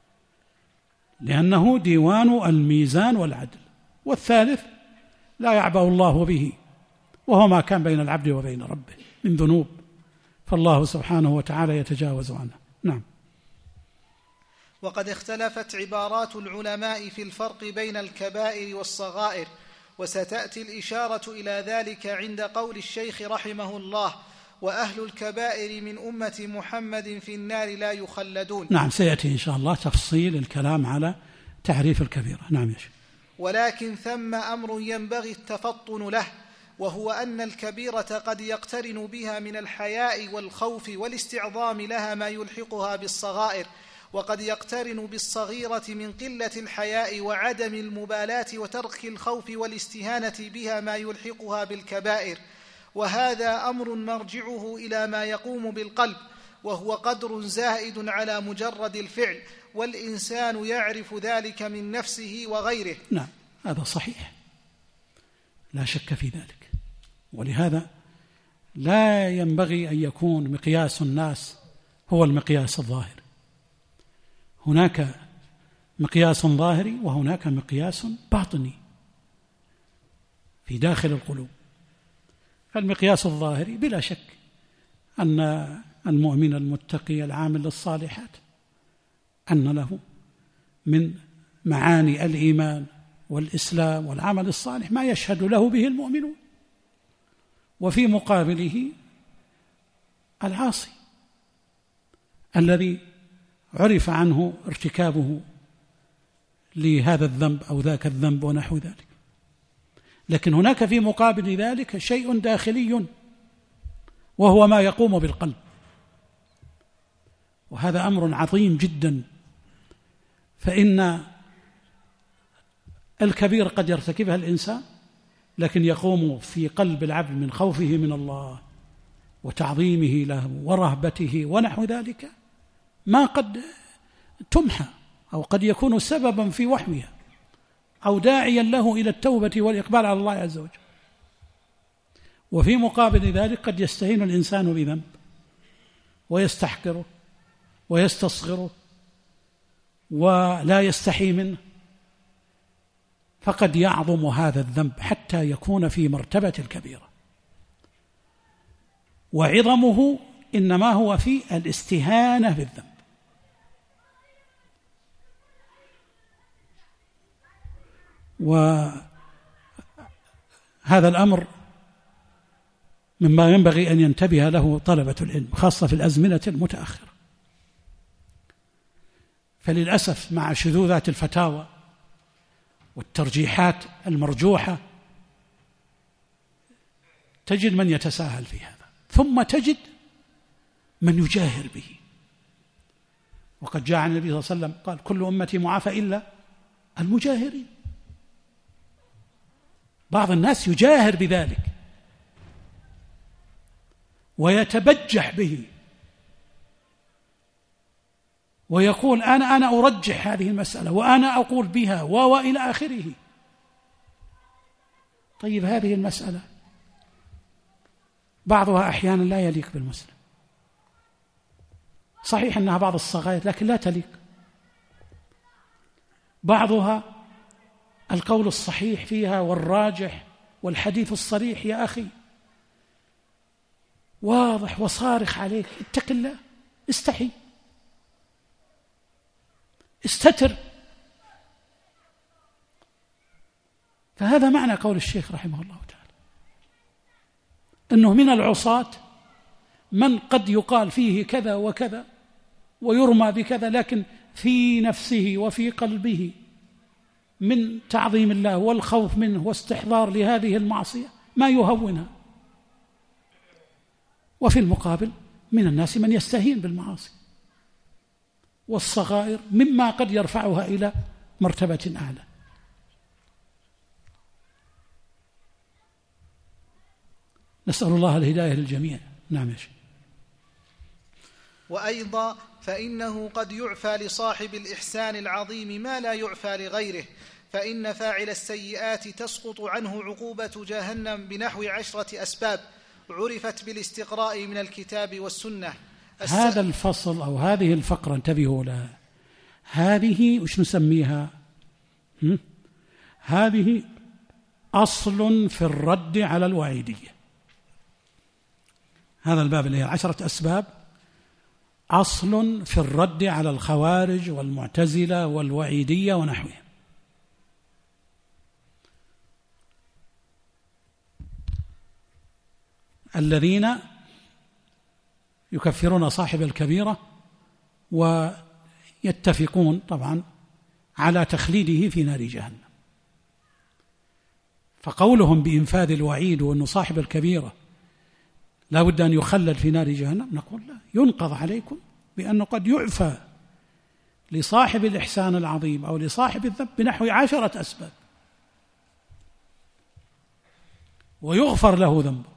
لأنه ديوان الميزان والعدل. والثالث لا يعبأ الله به، وهو ما كان بين العبد وبين ربه من ذنوب، فالله سبحانه وتعالى يتجاوز عنه. نعم. وقد اختلفت عبارات العلماء في الفرق بين الكبائر والصغائر، وستأتي الإشارة إلى ذلك عند قول الشيخ رحمه الله: وأهل الكبائر من أمة محمد في النار لا يخلدون. نعم، سيأتي إن شاء الله تفصيل الكلام على تعريف الكبيرة. نعم يا شيخ. ولكن ثم أمر ينبغي التفطن له، وهو أن الكبيرة قد يقترن بها من الحياء والخوف والاستعظام لها ما يلحقها بالصغائر، وقد يقترن بالصغيرة من قلة الحياء وعدم المبالاة وترك الخوف والاستهانة بها ما يلحقها بالكبائر. وهذا أمر مرجعه إلى ما يقوم بالقلب، وهو قدر زائد على مجرد الفعل، والإنسان يعرف ذلك من نفسه وغيره. نعم، هذا صحيح، لا شك في ذلك. ولهذا لا ينبغي أن يكون مقياس الناس هو المقياس الظاهر. هناك مقياس ظاهري وهناك مقياس باطني في داخل القلوب. فالمقياس الظاهري بلا شك أن المؤمن المتقي العامل للصالحات أن له من معاني الإيمان والإسلام والعمل الصالح ما يشهد له به المؤمنون، وفي مقابله العاصي الذي عرف عنه ارتكابه لهذا الذنب أو ذاك الذنب ونحو ذلك. لكن هناك في مقابل ذلك شيء داخلي وهو ما يقوم بالقلب، وهذا أمر عظيم جدا. فإن الكبير قد يرتكبها الإنسان لكن يقوم في قلب العبد من خوفه من الله وتعظيمه له ورهبته ونحو ذلك ما قد تمحى أو قد يكون سببا في وحمها أو داعيا له إلى التوبة والإقبال على الله عز وجل. وفي مقابل ذلك قد يستهين الإنسان بذنب ويستحقره ويستصغره ولا يستحي منه، فقد يعظم هذا الذنب حتى يكون في مرتبة الكبيرة، وعظمه إنما هو في الاستهانة بالذنب. وهذا الأمر مما ينبغي أن ينتبه له طلبة العلم خاصة في الأزمنة المتأخرة. فللأسف مع شذوذات الفتاوى والترجيحات المرجوحة تجد من يتساهل في هذا، ثم تجد من يجاهر به. وقد جاء عن النبي صلى الله عليه وسلم قال: كل أمتي معافى إلا المجاهرين. بعض الناس يجاهر بذلك ويتبجح به ويقول أنا أرجح هذه المسألة وأنا أقول بها وإلى آخره. طيب هذه المسألة بعضها أحيانا لا يليق بالمسلم، صحيح أنها بعض الصغائر لكن لا تليق. بعضها القول الصحيح فيها والراجح والحديث الصريح يا أخي واضح وصارخ عليك، اتق الله، استحي، استتر. فهذا معنى قول الشيخ رحمه الله تعالى، أنه من العصاة من قد يقال فيه كذا وكذا ويرمى بكذا، لكن في نفسه وفي قلبه من تعظيم الله والخوف منه واستحضار لهذه المعصية ما يهونها. وفي المقابل من الناس من يستهين بالمعاصي والصغائر مما قد يرفعها إلى مرتبة أعلى. نسأل الله الهداية للجميع. نعم يا شيخ. وأيضا فإنه قد يعفى لصاحب الإحسان العظيم ما لا يعفى لغيره، فإن فاعل السيئات تسقط عنه عقوبة جهنم بنحو 10 أسباب عرفت بالاستقراء من الكتاب والسنة. هذا الفصل أو هذه الفقرة انتبهوا لها، هذه وش نسميها؟ هذه أصل في الرد على الوعيدية. هذا الباب اللي هي 10 أسباب أصل في الرد على الخوارج والمعتزلة والوعيدية ونحوهم. الذين يكفرون صاحب الكبيرة ويتفقون طبعا على تخليده في نار جهنم. فقولهم بإنفاذ الوعيد وأن صاحب الكبيرة لا بد أن يخلد في نار جهنم، نقول لا، ينقض عليكم بأنه قد يعفى لصاحب الإحسان العظيم أو لصاحب الذنب بنحو 10 أسباب ويغفر له ذنبه.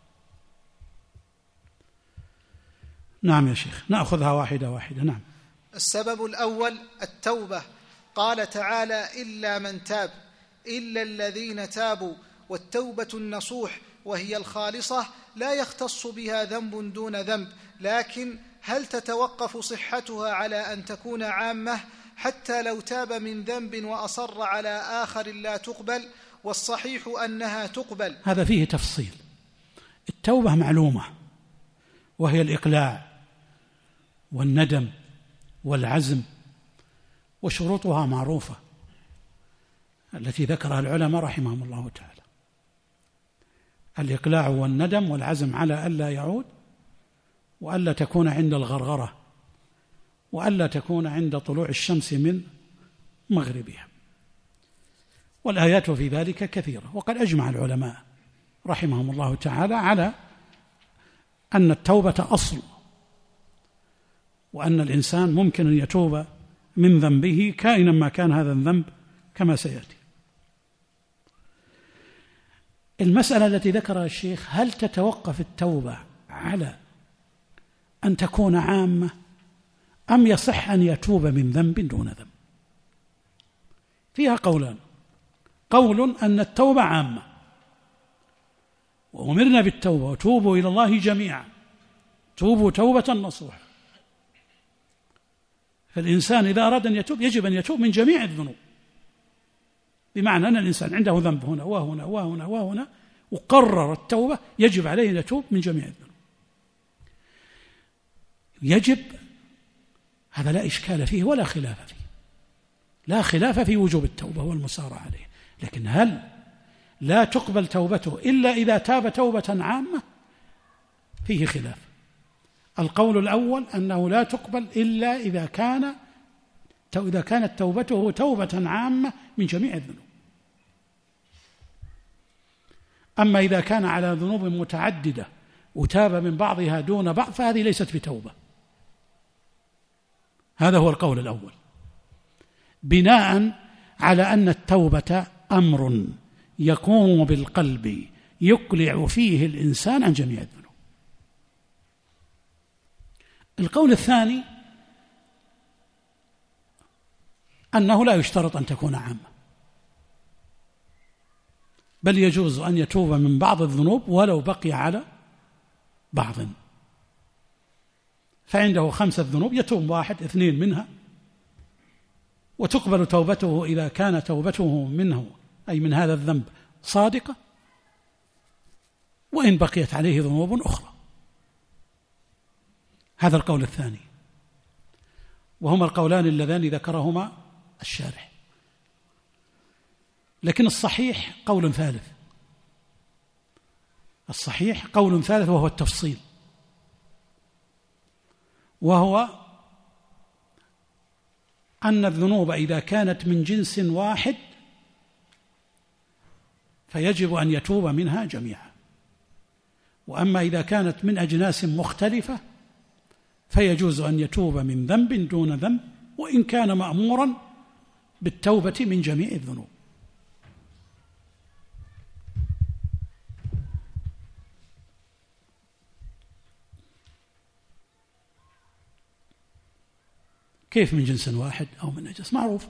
نعم يا شيخ، نأخذها واحدة واحدة. نعم. السبب الأول التوبة، قال تعالى: إلا من تاب، إلا الذين تابوا، والتوبة النصوح وهي الخالصة لا يختص بها ذنب دون ذنب، لكن هل تتوقف صحتها على أن تكون عامة حتى لو تاب من ذنب وأصر على آخر لا تقبل، والصحيح أنها تقبل. هذا فيه تفصيل. التوبة معلومة، وهي الإقلاع والندم والعزم، وشروطها معروفة التي ذكرها العلماء رحمهم الله تعالى: الإقلاع والندم والعزم على ألا يعود، وألا تكون عند الغرغرة، وألا تكون عند طلوع الشمس من مغربها. والآيات في ذلك كثيرة، وقد أجمع العلماء رحمهم الله تعالى على أن التوبة أصل، وأن الإنسان ممكن أن يتوب من ذنبه كائنا ما كان هذا الذنب، كما سيأتي. المسألة التي ذكرها الشيخ: هل تتوقف التوبة على أن تكون عامة، أم يصح أن يتوب من ذنب دون ذنب؟ فيها قولان: قول أن التوبة عامة، وأمرنا بالتوبة، وتوبوا إلى الله جميعا، توبوا توبة نصوحا. فالإنسان إذا أراد أن يتوب يجب أن يتوب من جميع الذنوب، بمعنى أن الإنسان عنده ذنب هنا وهنا وهنا وهنا، وقرر التوبة، يجب عليه أن يتوب من جميع الذنوب. يجب، هذا لا إشكال فيه ولا خلاف فيه، لا خلاف في وجوب التوبة والمسارعة عليه. لكن هل لا تقبل توبته إلا إذا تاب توبة عامة؟ فيه خلاف. القول الأول أنه لا تقبل إلا إذا كانت توبته توبة عامة من جميع الذنوب. أما إذا كان على ذنوب متعددة وتاب من بعضها دون بعض فهذه ليست بتوبة. هذا هو القول الأول، بناء على أن التوبة أمر يقوم بالقلب يقلع فيه الإنسان عن جميع الذنوب. القول الثاني أنه لا يشترط أن تكون عامة، بل يجوز أن يتوب من بعض الذنوب ولو بقي على بعض. فعنده 5 ذنوب يتوب 1 2 منها، وتقبل توبته إذا كان توبته منه أي من هذا الذنب صادقة، وإن بقيت عليه ذنوب أخرى. هذا القول الثاني، وهما القولان اللذان ذكرهما الشارح. لكن الصحيح قول ثالث، الصحيح قول ثالث، وهو التفصيل، وهو أن الذنوب إذا كانت من جنس واحد فيجب أن يتوب منها جميعا، وأما إذا كانت من أجناس مختلفة فيجوز أن يتوب من ذنب دون ذنب، وإن كان مأمورا بالتوبة من جميع الذنوب. كيف من جنس واحد أو من أجناس؟ معروف.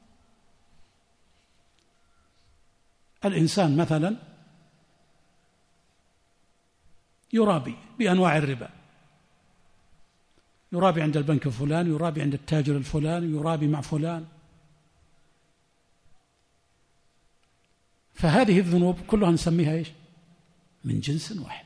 الإنسان مثلا يرابي بأنواع الربا، يرابي عند البنك الفلاني، يرابي عند التاجر الفلاني، يرابي مع فلان، فهذه الذنوب كلها نسميها إيش؟ من جنس واحد.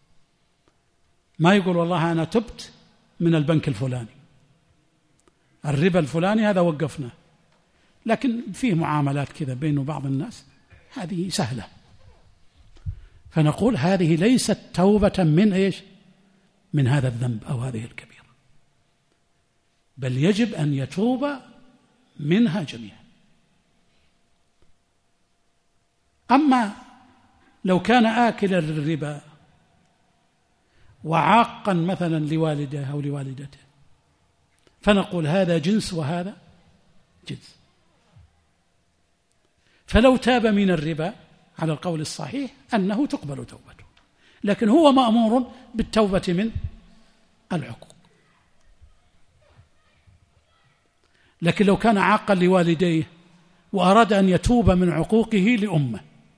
ما يقول والله أنا تبت من البنك الفلاني، الربا الفلاني هذا وقفنا، لكن فيه معاملات كذا بين بعض الناس هذه سهلة، فنقول هذه ليست توبة من إيش؟ من هذا الذنب أو هذه الكبيرة، بل يجب أن يتوب منها جميعا. أما لو كان آكل الربا وعاقا مثلا لوالده أو لوالدته فنقول هذا جنس وهذا جنس، فلو تاب من الربا على القول الصحيح أنه تقبل توبته، لكن هو مأمور بالتوبة من العقوق. لكن لو كان عاقا لوالديه وأراد أن يتوب من عقوقه لأمه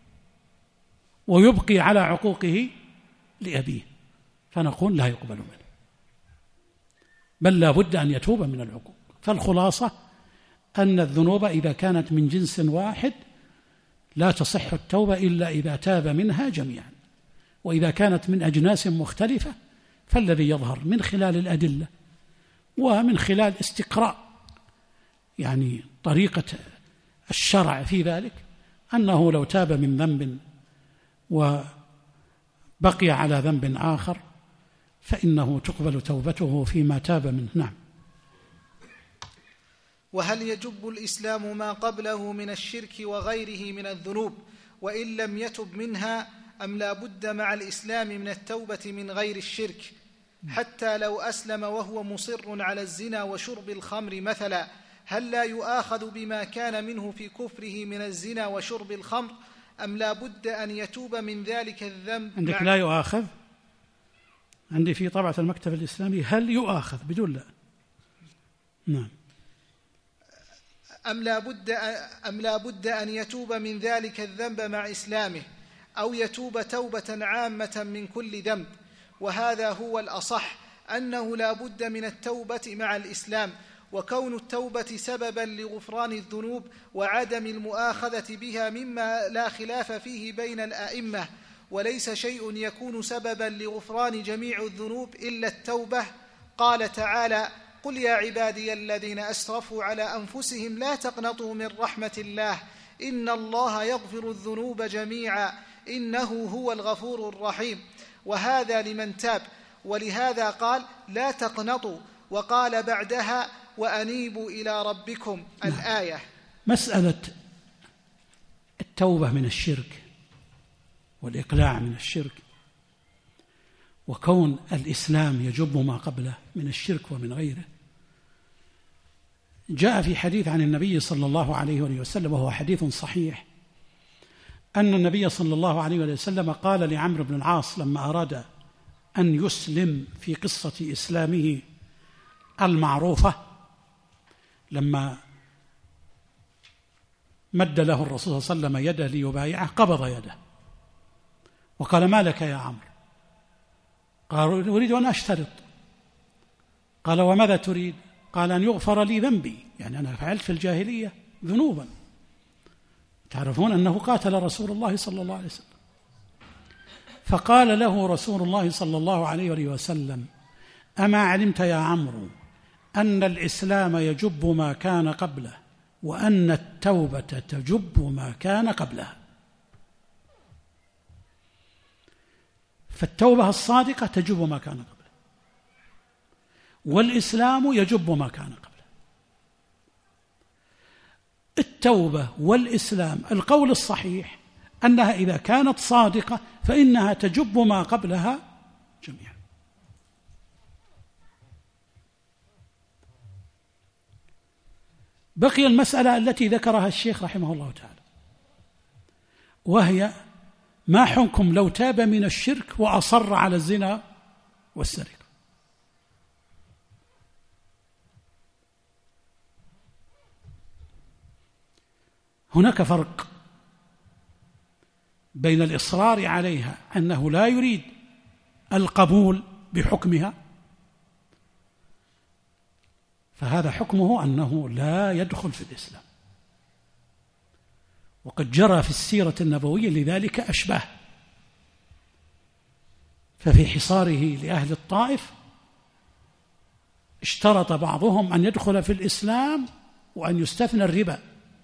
ويبقي على عقوقه لأبيه فنقول لا يقبل منه، بل لا بد أن يتوب من العقوق. فالخلاصة أن الذنوب إذا كانت من جنس واحد لا تصح التوبة إلا إذا تاب منها جميعا، وإذا كانت من أجناس مختلفة فالذي يظهر من خلال الأدلة ومن خلال استقراء يعني طريقة الشرع في ذلك أنه لو تاب من ذنب وبقي على ذنب آخر فإنه تقبل توبته فيما تاب منه. نعم. وهل يجب الإسلام ما قبله من الشرك وغيره من الذنوب وإن لم يتب منها، أم لا بد مع الإسلام من التوبة من غير الشرك؟ حتى لو أسلم وهو مصر على الزنا وشرب الخمر مثلا، هل لا يؤاخذ بما كان منه في كفره من الزنا وشرب الخمر، أم لا بد أن يتوب من ذلك الذنب؟ عندك لا يؤاخذ، عندي في طبعة المكتب الإسلامي هل يؤاخذ بدون لا. نعم. أم لا بد أن يتوب من ذلك الذنب مع إسلامه، أو يتوب توبة عامة من كل ذنب؟ وهذا هو الأصح، أنه لا بد من التوبة مع الإسلام، وكون التوبة سببا لغفران الذنوب وعدم المؤاخذة بها مما لا خلاف فيه بين الآئمة، وليس شيء يكون سببا لغفران جميع الذنوب إلا التوبة. قال تعالى: قل يا عبادي الذين أسرفوا على أنفسهم لا تقنطوا من رحمة الله إن الله يغفر الذنوب جميعا إنه هو الغفور الرحيم. وهذا لمن تاب، ولهذا قال لا تقنطوا، وقال بعدها وأنيبوا إلى ربكم الآية. مسألة التوبة من الشرك والإقلاع من الشرك وكون الإسلام يجب ما قبله من الشرك ومن غيره، جاء في حديث عن النبي صلى الله عليه وسلم وهو حديث صحيح أن النبي صلى الله عليه وسلم قال لعمرو بن العاص لما أراد أن يسلم في قصة إسلامه المعروفة، لما مد له الرسول صلى الله عليه وسلم يده ليبايعه قبض يده وقال: ما لك يا عمرو؟ قال: أريد أن أشترط. قال: وماذا تريد؟ قال: أن يغفر لي ذنبي، يعني أنا فعلت في الجاهلية ذنوبا. تعرفون أنه قاتل رسول الله صلى الله عليه وسلم، فقال له رسول الله صلى الله عليه وسلم: أما علمت يا عمرو أن الإسلام يجب ما كان قبله وأن التوبة تجب ما كان قبلها؟ فالتوبة الصادقة تجب ما كان قبله، والإسلام يجب ما كان قبله. التوبة والإسلام القول الصحيح أنها إذا كانت صادقة فإنها تجب ما قبلها جميعا. بقي المسألة التي ذكرها الشيخ رحمه الله تعالى، وهي ما حكم لو تاب من الشرك وأصر على الزنا والسرقة؟ هناك فرق بين الإصرار عليها أنه لا يريد القبول بحكمها، فهذا حكمه أنه لا يدخل في الإسلام، وقد جرى في السيرة النبوية لذلك أشباه. ففي حصاره لأهل الطائف اشترط بعضهم أن يدخل في الإسلام وأن يستثنى الربا،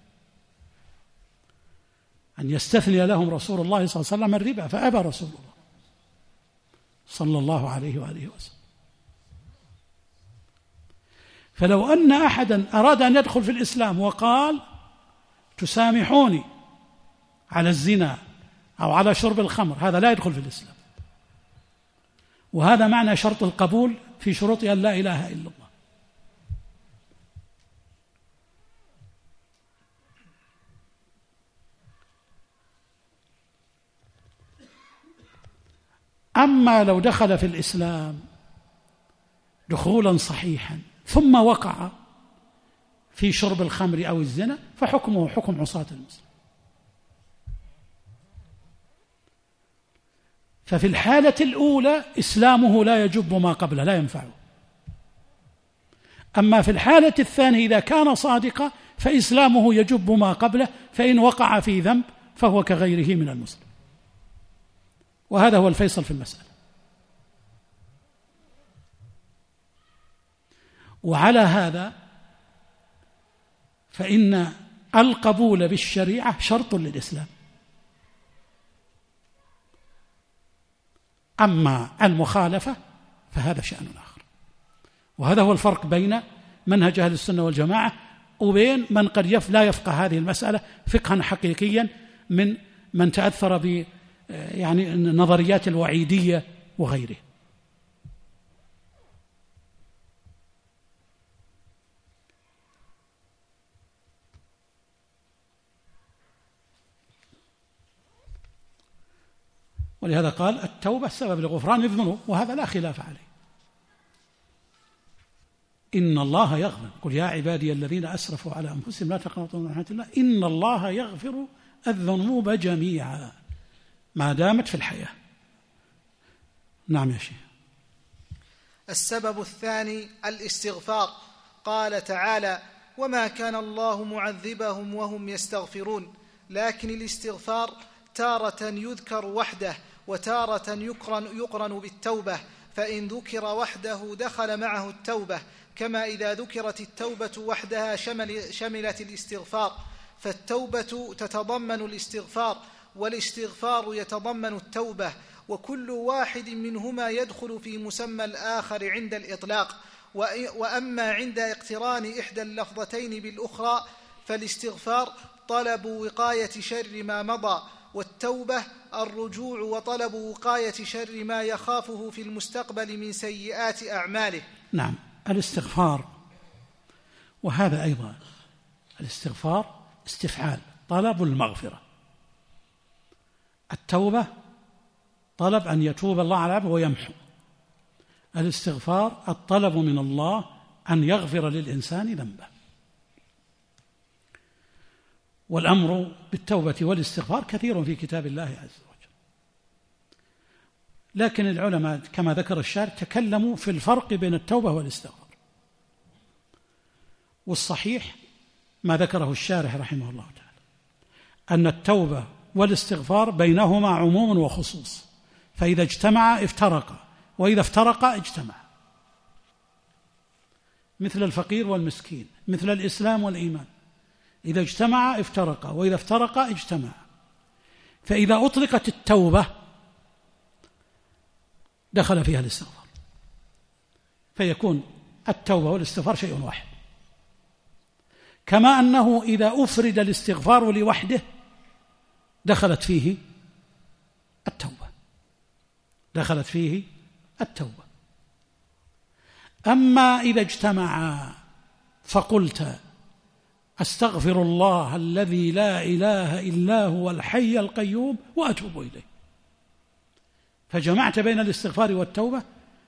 أن يستثني لهم رسول الله صلى الله عليه وسلم الربا، فأبى رسول الله صلى الله عليه وآله وسلم. فلو أن أحدا أراد أن يدخل في الإسلام وقال تسامحوني على الزنا أو على شرب الخمر، هذا لا يدخل في الإسلام، وهذا معنى شرط القبول في شروط أن لا إله إلا الله. أما لو دخل في الإسلام دخولا صحيحا ثم وقع في شرب الخمر أو الزنا فحكمه حكم عصاة المسلم. ففي الحالة الأولى إسلامه لا يجب ما قبله، لا ينفعه. أما في الحالة الثانية إذا كان صادقا فإسلامه يجب ما قبله، فإن وقع في ذنب فهو كغيره من المسلم. وهذا هو الفيصل في المسألة. وعلى هذا فإن القبول بالشريعة شرط للإسلام. أما المخالفة فهذا شأن آخر. وهذا هو الفرق بين منهج أهل السنة والجماعة وبين من قد لا يفقه هذه المسألة فقها حقيقيا من تأثر ب يعني النظريات الوعيدية وغيره. ولهذا قال التوبة سبب لغفران الذنوب، وهذا لا خلاف عليه. إن الله يغفر، قل يا عبادي الذين أسرفوا على أنفسهم لا تقنطوا من رحمة الله إن الله يغفر الذنوب جميعا ما دامت في الحياة. نعم يا شيخ. السبب الثاني الاستغفار. قال تعالى: وما كان الله معذبهم وهم يستغفرون. لكن الاستغفار تارة يذكر وحده وتارة يقرن بالتوبة، فإن ذكر وحده دخل معه التوبة، كما إذا ذكرت التوبة وحدها شملت الاستغفار، فالتوبة تتضمن الاستغفار والاستغفار يتضمن التوبة، وكل واحد منهما يدخل في مسمى الآخر عند الإطلاق. وأما عند اقتران إحدى اللفظتين بالأخرى فالاستغفار طلب وقاية شر ما مضى، والتوبة الرجوع وطلب وقاية شر ما يخافه في المستقبل من سيئات أعماله. نعم، الاستغفار، وهذا أيضا الاستغفار استفعال، طلب المغفرة. التوبة طلب أن يتوب الله على عبده ويمحو. الاستغفار الطلب من الله أن يغفر للإنسان ذنبه. والأمر بالتوبة والاستغفار كثير في كتاب الله عز وجل، لكن العلماء كما ذكر الشارع تكلموا في الفرق بين التوبة والاستغفار. والصحيح ما ذكره الشارح رحمه الله تعالى أن التوبة والاستغفار بينهما عموم وخصوص، فإذا اجتمع افترقا وإذا افترقا اجتمع، مثل الفقير والمسكين، مثل الإسلام والإيمان، إذا اجتمع افترقا وإذا افترقا اجتمع. فإذا أطلقت التوبة دخل فيها الاستغفار، فيكون التوبة والاستغفار شيء واحد، كما أنه إذا أفرد الاستغفار لوحده دخلت فيه التوبة. أما إذا اجتمعا فقلت أستغفر الله الذي لا إله إلا هو الحي القيوم وأتوب إليه، فجمعت بين الاستغفار والتوبة.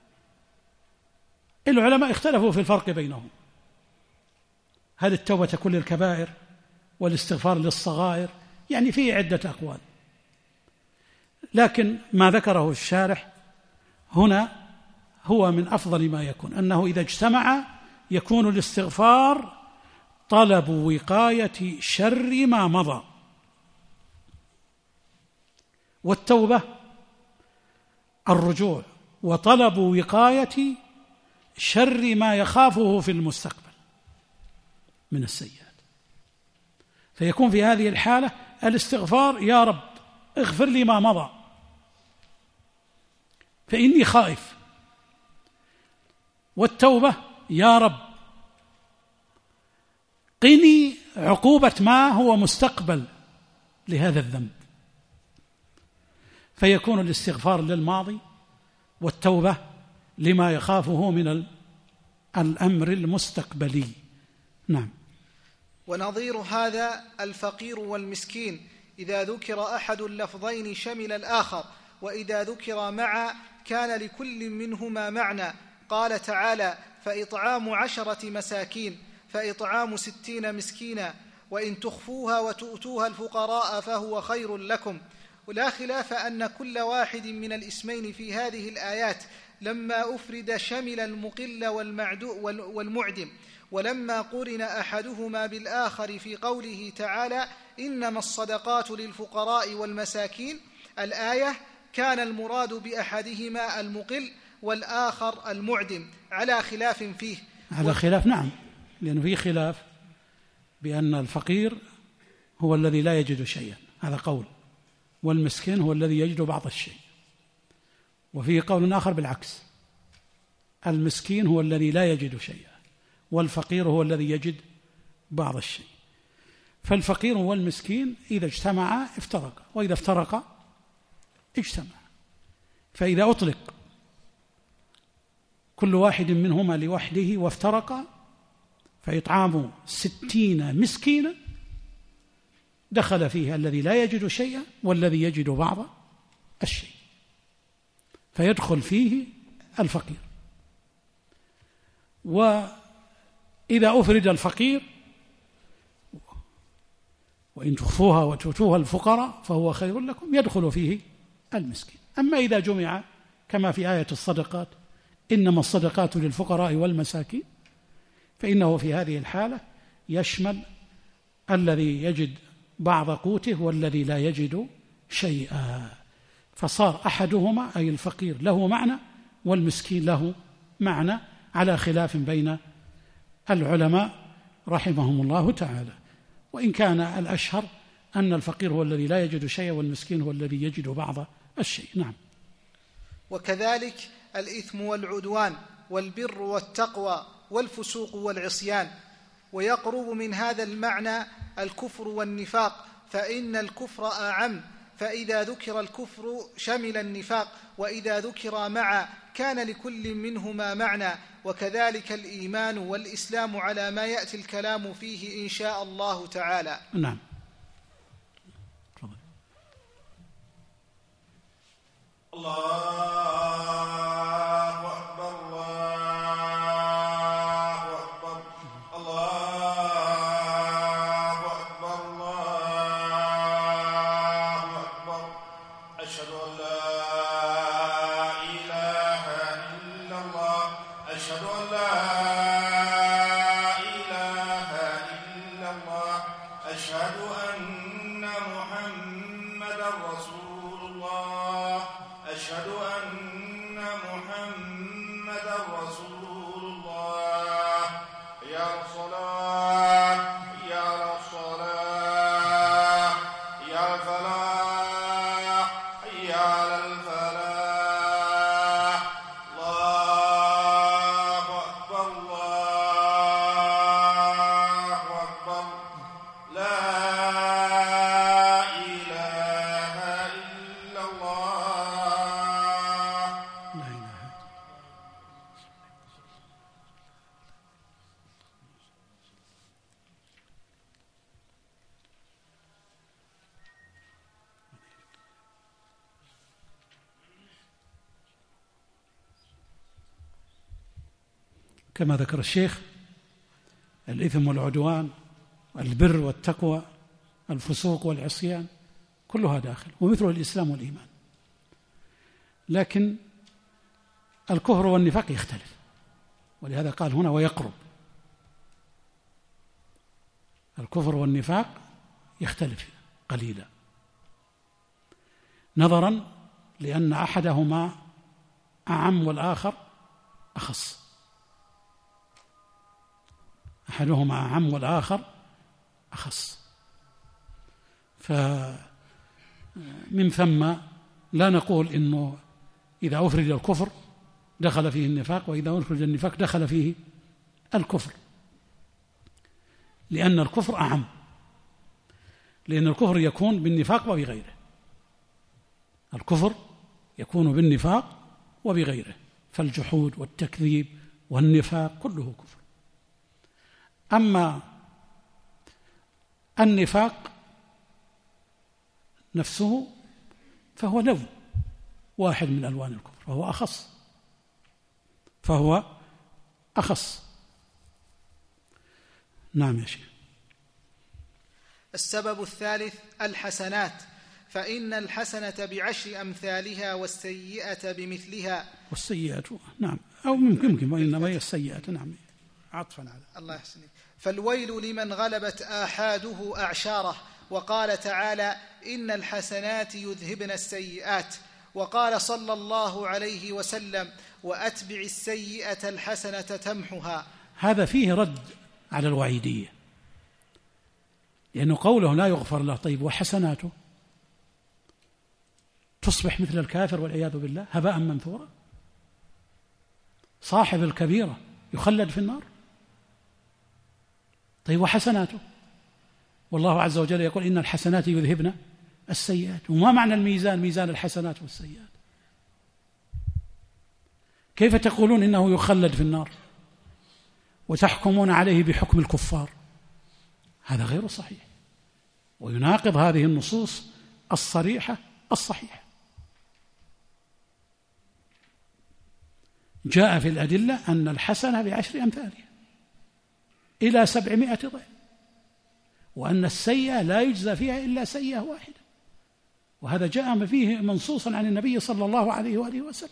العلماء اختلفوا في الفرق بينهم، هل التوبة تكون للكبائر والاستغفار للصغائر؟ يعني فيه عدة أقوال، لكن ما ذكره الشارح هنا هو من أفضل ما يكون، أنه إذا اجتمع يكون الاستغفار طلب وقاية شر ما مضى، والتوبة الرجوع وطلب وقاية شر ما يخافه في المستقبل من السيئات. فيكون في هذه الحالة الاستغفار يا رب اغفر لي ما مضى فإني خائف، والتوبة يا رب قني عقوبة ما هو مستقبل لهذا الذنب. فيكون الاستغفار للماضي والتوبة لما يخافه من الأمر المستقبلي. نعم. ونظير هذا الفقير والمسكين، إذا ذكر أحد اللفظين شمل الآخر، وإذا ذكر معا كان لكل منهما معنى. قال تعالى: فإطعام 10 مساكين، فإطعام 60 مسكينا، وإن تخفوها وتؤتوها الفقراء فهو خير لكم. ولا خلاف أن كل واحد من الاسمين في هذه الآيات لما أفرد شمل المقل والمعدم، ولما قرن أحدهما بالآخر في قوله تعالى إنما الصدقات للفقراء والمساكين الآية كان المراد بأحدهما المقل والآخر المعدم على خلاف فيه. على خلاف، نعم، لأنه في خلاف بأن الفقير هو الذي لا يجد شيئا، هذا قول، والمسكين هو الذي يجد بعض الشيء. وفيه قول آخر بالعكس، المسكين هو الذي لا يجد شيئا والفقير هو الذي يجد بعض الشيء. فالفقير والمسكين إذا اجتمعا افترقا، وإذا افترقا اجتمعا. فإذا أطلق كل واحد منهما لوحده وافترقا فإطعام 60 مسكينا دخل فيه الذي لا يجد شيئا والذي يجد بعض الشيء، فيدخل فيه الفقير. وإذا أفرد الفقير وإن تخفوها وتؤتوها الفقراء فهو خير لكم يدخل فيه المسكين. أما إذا جمع كما في آية الصدقات إنما الصدقات للفقراء والمساكين فإنه في هذه الحالة يشمل الذي يجد بعض قوته والذي لا يجد شيئا، فصار أحدهما أي الفقير له معنى والمسكين له معنى على خلاف بين العلماء رحمهم الله تعالى. وإن كان الأشهر أن الفقير هو الذي لا يجد شيئا والمسكين هو الذي يجد بعض الشيء. نعم. وكذلك الإثم والعدوان والبر والتقوى والفسوق والعصيان. ويقرب من هذا المعنى الكفر والنفاق، فإن الكفر أعم، فإذا ذكر الكفر شمل النفاق، وإذا ذكر معا كان لكل منهما معنى. وكذلك الإيمان والإسلام على ما يأتي الكلام فيه إن شاء الله تعالى. نعم. كما ذكر الشيخ الإثم والعدوان والبر والتقوى الفسوق والعصيان كلها داخل، ومثل الإسلام والإيمان. لكن الكفر والنفاق يختلف، ولهذا قال هنا ويقرب. الكفر والنفاق يختلف قليلا نظرا لأن أحدهما أعم والآخر أخص. أحدهما أعم والآخر أخص، فمن ثم لا نقول إنه إذا أفرد الكفر دخل فيه النفاق، وإذا أفرد النفاق دخل فيه الكفر، لأن الكفر أعم، لأن الكفر يكون بالنفاق وبغيره. الكفر يكون بالنفاق وبغيره، فالجحود والتكذيب والنفاق كله كفر. أما النفاق نفسه فهو نوع واحد من ألوان الكفر، فهو أخص. نعم يا شيخ. السبب الثالث الحسنات، فإن الحسنة بعشر أمثالها والسيئة بمثلها. والسيئة نعم، أو ممكن وإنما هي السيئة نعم، عطفا على الله يحسنك. فالويل لمن غلبت آحاده أعشاره. وقال تعالى: إن الحسنات يذهبن السيئات. وقال صلى الله عليه وسلم: وأتبع السيئة الحسنة تمحها. هذا فيه رد على الوعيدية، لأنه قوله لا يغفر له، طيب وحسناته تصبح مثل الكافر والعياذ بالله هباء منثورا؟ صاحب الكبيرة يخلد في النار؟ طيب وحسناته؟ والله عز وجل يقول: إن الحسنات يذهبن السيئات. وما معنى الميزان؟ ميزان الحسنات والسيئات. كيف تقولون إنه يخلد في النار وتحكمون عليه بحكم الكفار؟ هذا غير صحيح، ويناقض هذه النصوص الصريحة الصحيحة. جاء في الأدلة أن الحسنة بعشر أمثالها إلى 700 ضعف، وأن السيئة لا يجزى فيها إلا سيئة واحدة، وهذا جاء فيه منصوصا عن النبي صلى الله عليه وآله وسلم.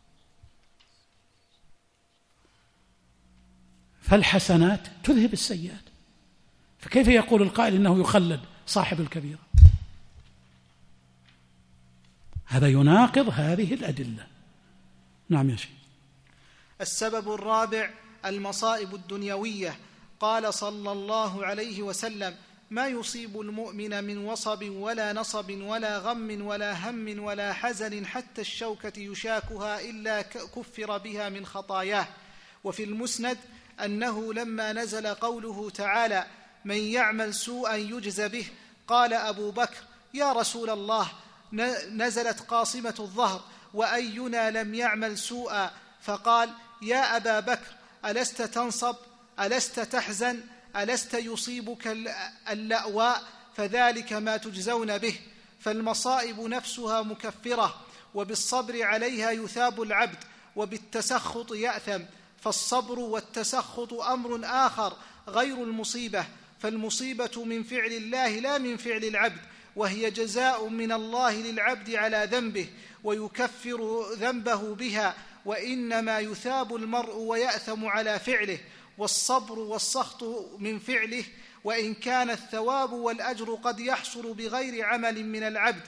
فالحسنات تذهب السيئات، فكيف يقول القائل إنه يخلد صاحب الكبيرة؟ هذا يناقض هذه الأدلة. نعم يا شيخ. السبب الرابع المصائب الدنيوية. قال صلى الله عليه وسلم: ما يصيب المؤمن من وصب ولا نصب ولا غم ولا هم ولا حزن حتى الشوكة يشاكها إلا كفر بها من خطاياه. وفي المسند أنه لما نزل قوله تعالى: من يعمل سوءا يجز به، قال أبو بكر: يا رسول الله، نزلت قاصمة الظهر وأينا لم يعمل سوءا؟ فقال: يا أبا بكر، ألست تنصب؟ ألست تحزن؟ ألست يصيبك اللأواء؟ فذلك ما تجزون به. فالمصائب نفسها مكفرة، وبالصبر عليها يثاب العبد، وبالتسخط يأثم. فالصبر والتسخط أمر آخر غير المصيبة، فالمصيبة من فعل الله لا من فعل العبد، وهي جزاء من الله للعبد على ذنبه ويكفر ذنبه بها، وإنما يثاب المرء ويأثم على فعله. والصبر والسخط من فعله، وإن كان الثواب والأجر قد يحصل بغير عمل من العبد،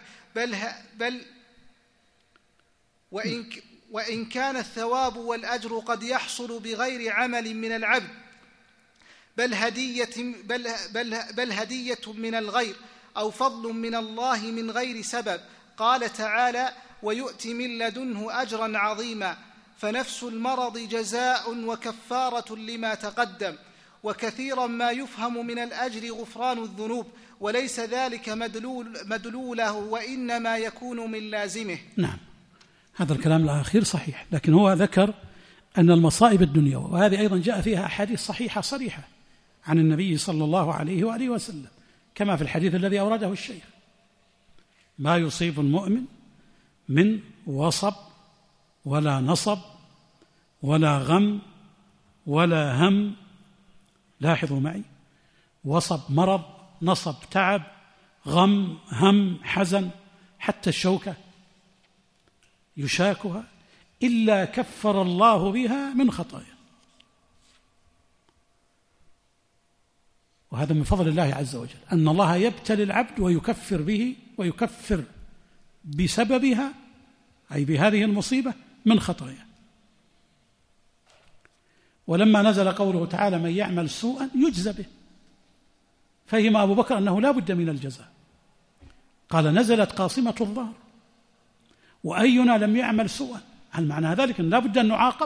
وإن كان الثواب والأجر قد يحصل بغير عمل من العبد بل هدية من الغير أو فضل من الله من غير سبب. قال تعالى: ويؤتي من لدنه أجرا عظيما. فنفس المرض جزاء وكفارة لما تقدم. وكثيرا ما يفهم من الأجر غفران الذنوب، وليس ذلك مدلوله، وإنما يكون من لازمه. نعم، هذا الكلام الأخير صحيح، لكن هو ذكر أن المصائب الدنيا، وهذه أيضا جاء فيها أحاديث صحيحة صريحة عن النبي صلى الله عليه وآله وسلم، كما في الحديث الذي أورده الشيخ: ما يصيب المؤمن من وصب ولا نصب ولا غم ولا هم. لاحظوا معي: وصب مرض، نصب تعب، غم هم حزن، حتى الشوكة يشاكها إلا كفر الله بها من خطايا. وهذا من فضل الله عز وجل، أن الله يبتلي العبد ويكفر به ويكفر بسببها، أي بهذه المصيبة، من خطايا. ولما نزل قوله تعالى: من يعمل سوءا يجزى به، فهم أبو بكر أنه لا بد من الجزاء. قال: نزلت قاصمة الظهر وأينا لم يعمل سوءا، هل معنى ذلك أن لا بد أن نعاقب؟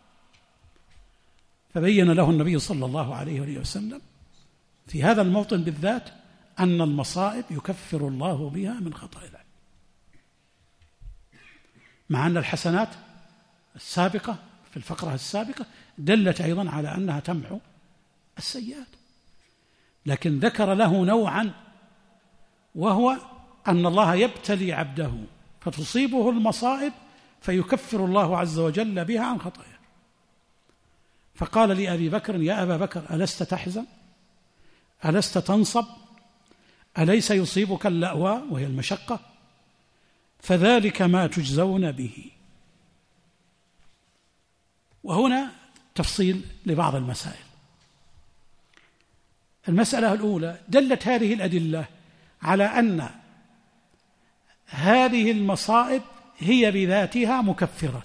فبين له النبي صلى الله عليه وسلم في هذا الموطن بالذات أن المصائب يكفر الله بها من خطايا العبد، مع أن الحسنات السابقة في الفقرة السابقة دلت أيضا على أنها تمحو السيئات، لكن ذكر له نوعا، وهو أن الله يبتلي عبده فتصيبه المصائب فيكفر الله عز وجل بها عن خطاياه. فقال لأبي بكر: يا أبا بكر، ألست تحزن؟ ألست تنصب؟ أليس يصيبك اللأوى وهي المشقة؟ فذلك ما تجزون به. وهنا تفصيل لبعض المسائل. المسألة الأولى: دلت هذه الأدلة على أن هذه المصائب هي بذاتها مكفرة.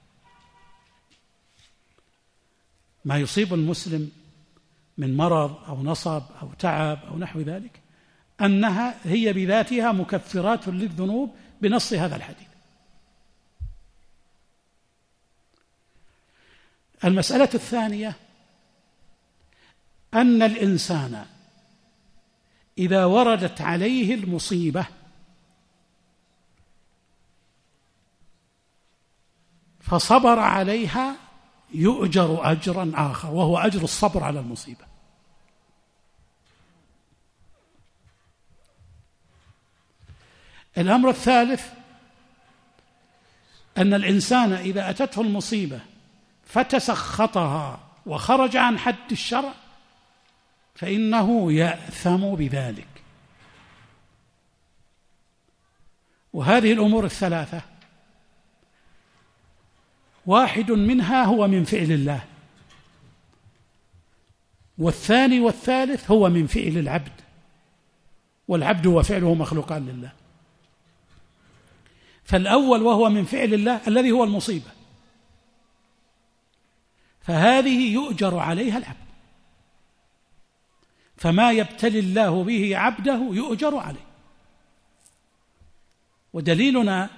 ما يصيب المسلم من مرض أو نصب أو تعب أو نحو ذلك أنها هي بذاتها مكفرات للذنوب بنص هذا الحديث. المسألة الثانية: أن الإنسان إذا وردت عليه المصيبة فصبر عليها يؤجر أجرا آخر، وهو أجر الصبر على المصيبة. الأمر الثالث: أن الإنسان إذا أتته المصيبة فتسخطها وخرج عن حد الشرع فإنه يأثم بذلك. وهذه الأمور الثلاثة واحد منها هو من فعل الله، والثاني والثالث هو من فعل العبد، والعبد وفعله مخلوقان لله. فالأول وهو من فعل الله الذي هو المصيبة، فهذه يؤجر عليها العبد، فما يبتلي الله به عبده يؤجر عليه. ودليلنا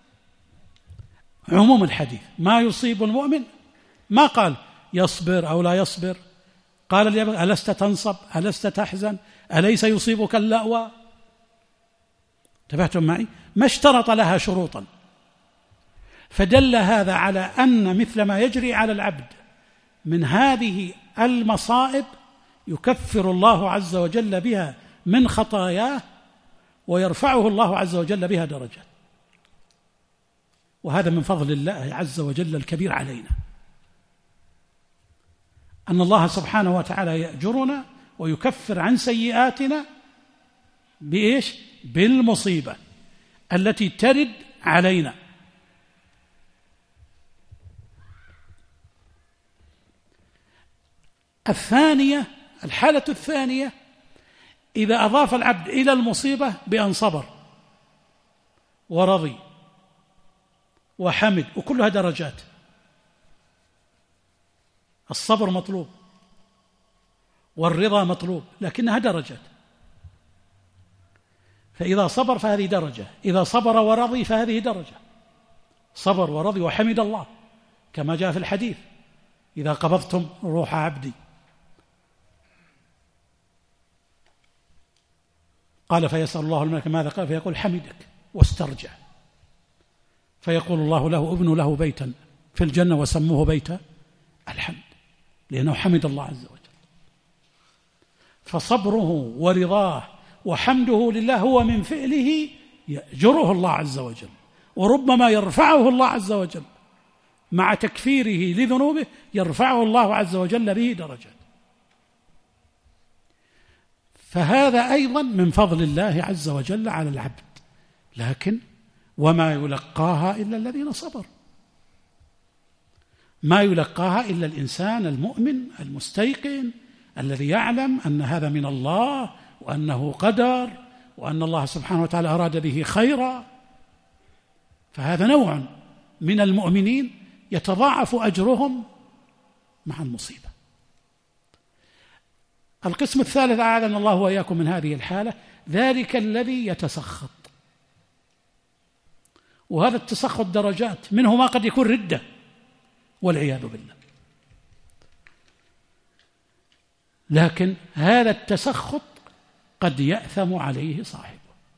عموم الحديث: ما يصيب المؤمن، ما قال يصبر أو لا يصبر، قال ألست تنصب، ألست تحزن، أليس يصيبك اللأوى. انتبهتم معي؟ ما اشترط لها شروطا، فدل هذا على أن مثل ما يجري على العبد من هذه المصائب يكفر الله عز وجل بها من خطاياه ويرفعه الله عز وجل بها درجات. وهذا من فضل الله عز وجل الكبير علينا، أن الله سبحانه وتعالى يأجرنا ويكفر عن سيئاتنا بإيش؟ بالمصيبة التي ترد علينا. الثانية، الحالة الثانية: إذا أضاف العبد إلى المصيبة بأن صبر ورضي وحمد، وكلها درجات. الصبر مطلوب والرضا مطلوب، لكنها درجات. فإذا صبر فهذه درجة، إذا صبر ورضي فهذه درجة. صبر ورضي وحمد الله كما جاء في الحديث: إذا قبضتم روح عبدي، قال فيسأل الله الملك ماذا قال، فيقول حمدك واسترجع، فيقول الله له ابن له بيتا في الجنة وسموه بيت الحمد، لأنه حمد الله عز وجل. فصبره ورضاه وحمده لله هو من فعله يأجره الله عز وجل، وربما يرفعه الله عز وجل مع تكفيره لذنوبه، يرفعه الله عز وجل به درجات. فهذا أيضا من فضل الله عز وجل على العبد، لكن وما يلقاها إلا الذين صبروا، ما يلقاها إلا الإنسان المؤمن المستيقن الذي يعلم أن هذا من الله، وأنه قدر، وأن الله سبحانه وتعالى أراد به خيرا. فهذا نوع من المؤمنين يتضاعف أجرهم مع المصيبة. القسم الثالث أعاذنا الله وإياكم من هذه الحالة: ذلك الذي يتسخط. وهذا التسخط درجات، منه ما قد يكون ردة والعياذ بالله، لكن هذا التسخط قد يأثم عليه صاحبه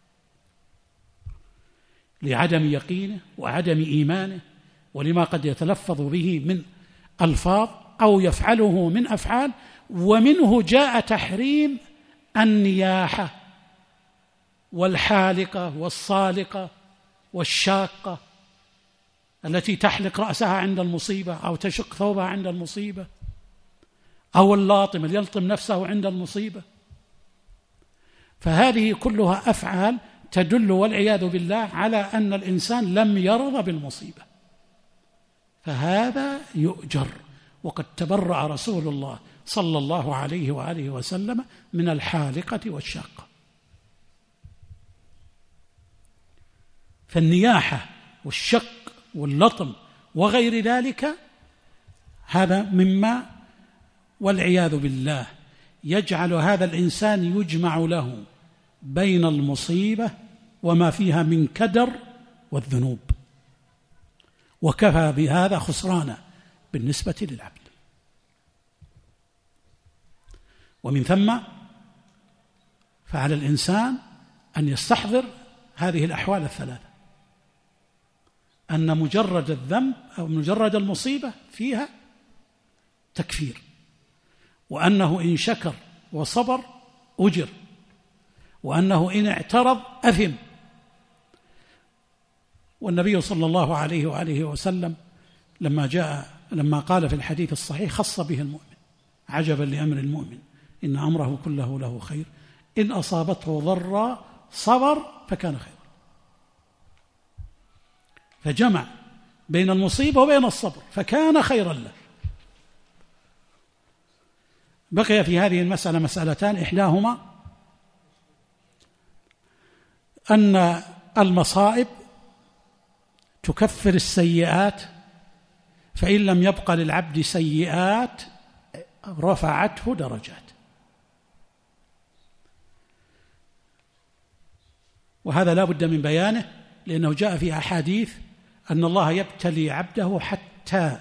لعدم يقينه وعدم إيمانه، ولما قد يتلفظ به من ألفاظ أو يفعله من أفعال. ومنه جاء تحريم النياحة والحالقة والصالقة والشاقة التي تحلق رأسها عند المصيبة أو تشق ثوبها عند المصيبة، أو اللاطم اللي يلطم نفسه عند المصيبة. فهذه كلها أفعال تدل والعياذ بالله على أن الإنسان لم يرضى بالمصيبة، فهذا يؤجر. وقد تبرأ رسول الله صلى الله عليه وآله وسلم من الحالقة والشاقة. فالنياحة والشق واللطم وغير ذلك هذا مما والعياذ بالله يجعل هذا الإنسان يجمع له بين المصيبة وما فيها من كدر والذنوب، وكفى بهذا خسرانا بالنسبة للعبد. ومن ثم فعلى الإنسان أن يستحضر هذه الأحوال الثلاثة، أن مجرد الذنب أو مجرد المصيبة فيها تكفير، وأنه إن شكر وصبر أجر، وأنه إن اعترض أثم. والنبي صلى الله عليه وآله وسلم لما قال في الحديث الصحيح خص به المؤمن: عجبا لأمر المؤمن إن أمره كله له خير، إن أصابته ضراء صبر فكان خيرا. فجمع بين المصيبة وبين الصبر فكان خيرا له. بقي في هذه المسألة مسألتان، إحداهما أن المصائب تكفر السيئات، فإن لم يبق للعبد سيئات رفعته درجات. وهذا لا بد من بيانه، لأنه جاء في أحاديث أن الله يبتلي عبده حتى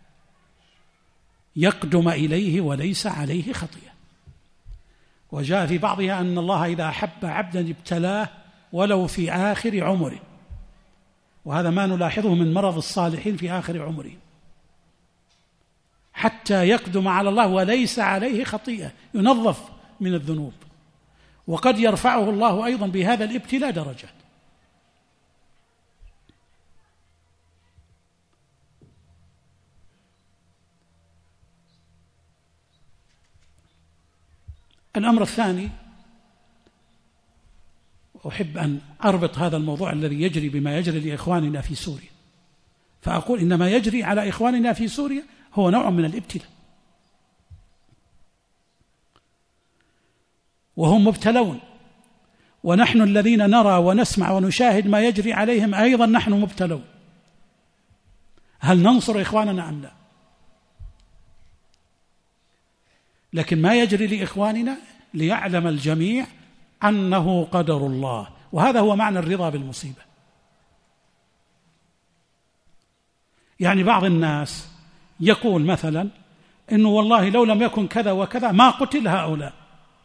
يقدم إليه وليس عليه خطيئة. وجاء في بعضها أن الله إذا أحب عبدا ابتلاه ولو في آخر عمره، وهذا ما نلاحظه من مرض الصالحين في آخر عمره، حتى يقدم على الله وليس عليه خطيئة، ينظف من الذنوب. وقد يرفعه الله أيضا بهذا الابتلاء درجات. الأمر الثاني، أحب أن أربط هذا الموضوع الذي يجري بما يجري لإخواننا في سوريا، فأقول إن ما يجري على إخواننا في سوريا هو نوع من الابتلاء، وهم مبتلون، ونحن الذين نرى ونسمع ونشاهد ما يجري عليهم أيضا نحن مبتلون. هل ننصر إخواننا أم لا؟ لكن ما يجري لإخواننا ليعلم الجميع أنه قدر الله، وهذا هو معنى الرضا بالمصيبة. يعني بعض الناس يقول مثلا إنه والله لو لم يكن كذا وكذا ما قتل هؤلاء.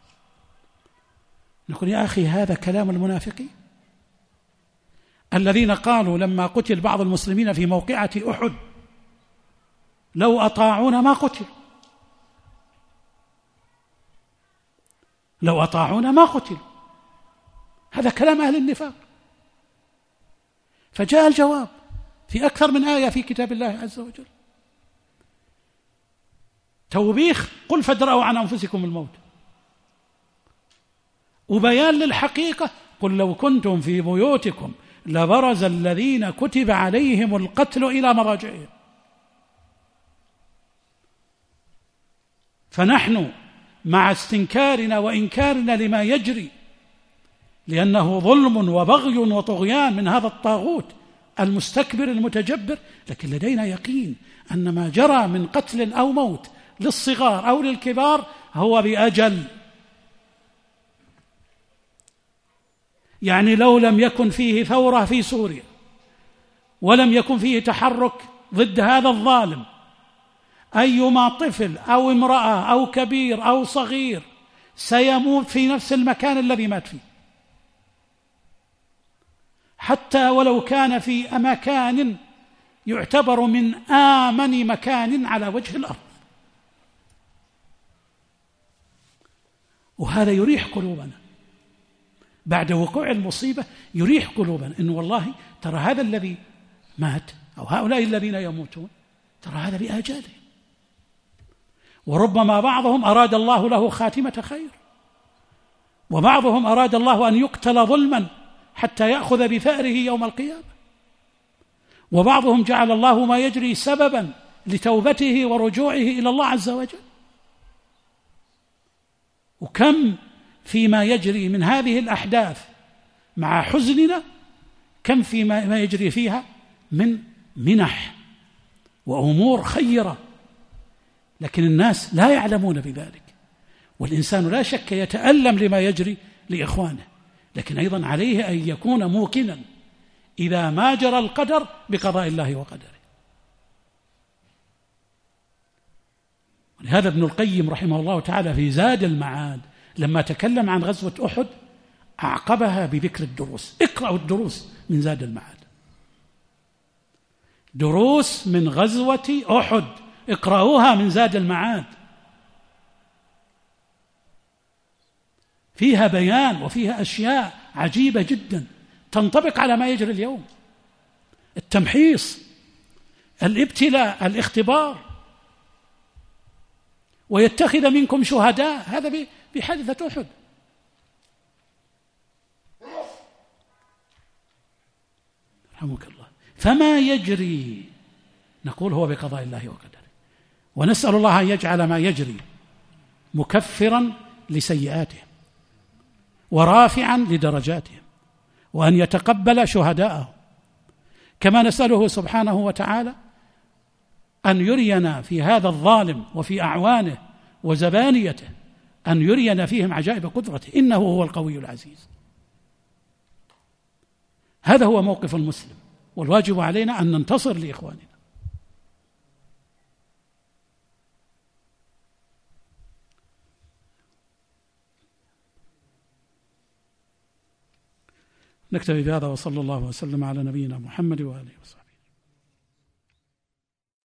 نقول يا أخي هذا كلام المنافقين الذين قالوا لما قتل بعض المسلمين في موقعة أحد لو أطاعونا ما قتل، لو أطاعونا ما قتل. هذا كلام أهل النفاق. فجاء الجواب في أكثر من آية في كتاب الله عز وجل، توبيخ: قل فادرأوا عن أنفسكم الموت، وبيان للحقيقة: قل لو كنتم في بيوتكم لبرز الذين كتب عليهم القتل إلى مضاجعهم. فنحن مع استنكارنا وإنكارنا لما يجري، لأنه ظلم وبغي وطغيان من هذا الطاغوت المستكبر المتجبر، لكن لدينا يقين أن ما جرى من قتل أو موت للصغار أو للكبار هو بأجل. يعني لو لم يكن فيه ثورة في سوريا ولم يكن فيه تحرك ضد هذا الظالم، أيما طفل أو امرأة أو كبير أو صغير سيموت في نفس المكان الذي مات فيه، حتى ولو كان في مكان يعتبر من آمن مكان على وجه الأرض. وهذا يريح قلوبنا بعد وقوع المصيبة، يريح قلوبنا إن والله ترى هذا الذي مات أو هؤلاء الذين يموتون ترى هذا بآجاله، وربما بعضهم أراد الله له خاتمة خير، وبعضهم أراد الله أن يقتل ظلما حتى يأخذ بثأره يوم القيامة، وبعضهم جعل الله ما يجري سببا لتوبته ورجوعه إلى الله عز وجل. وكم فيما يجري من هذه الأحداث مع حزننا، كم فيما يجري فيها من منح وأمور خيرة، لكن الناس لا يعلمون بذلك. والإنسان لا شك يتألم لما يجري لإخوانه، لكن أيضا عليه أن يكون موقنا إذا ما جرى القدر بقضاء الله وقدره. ولهذا ابن القيم رحمه الله تعالى في زاد المعاد لما تكلم عن غزوة أحد أعقبها بذكر الدروس. اقرأوا الدروس من زاد المعاد، دروس من غزوة أحد اقرأوها من زاد المعاد، فيها بيان وفيها أشياء عجيبة جدا تنطبق على ما يجري اليوم. التمحيص، الابتلاء، الاختبار، ويتخذ منكم شهداء، هذا بحادثة أحد. رحمك الله. فما يجري نقول هو بقضاء الله وقدره، ونسأل الله أن يجعل ما يجري مكفرا لسيئاتهم ورافعا لدرجاتهم، وأن يتقبل شهداءهم، كما نسأله سبحانه وتعالى أن يرينا في هذا الظالم وفي أعوانه وزبانيته، أن يرينا فيهم عجائب قدرته، إنه هو القوي العزيز. هذا هو موقف المسلم، والواجب علينا أن ننتصر لإخواننا. نكتفي بهذا، وصلى الله وسلم على نبينا محمد وآله وصحبه.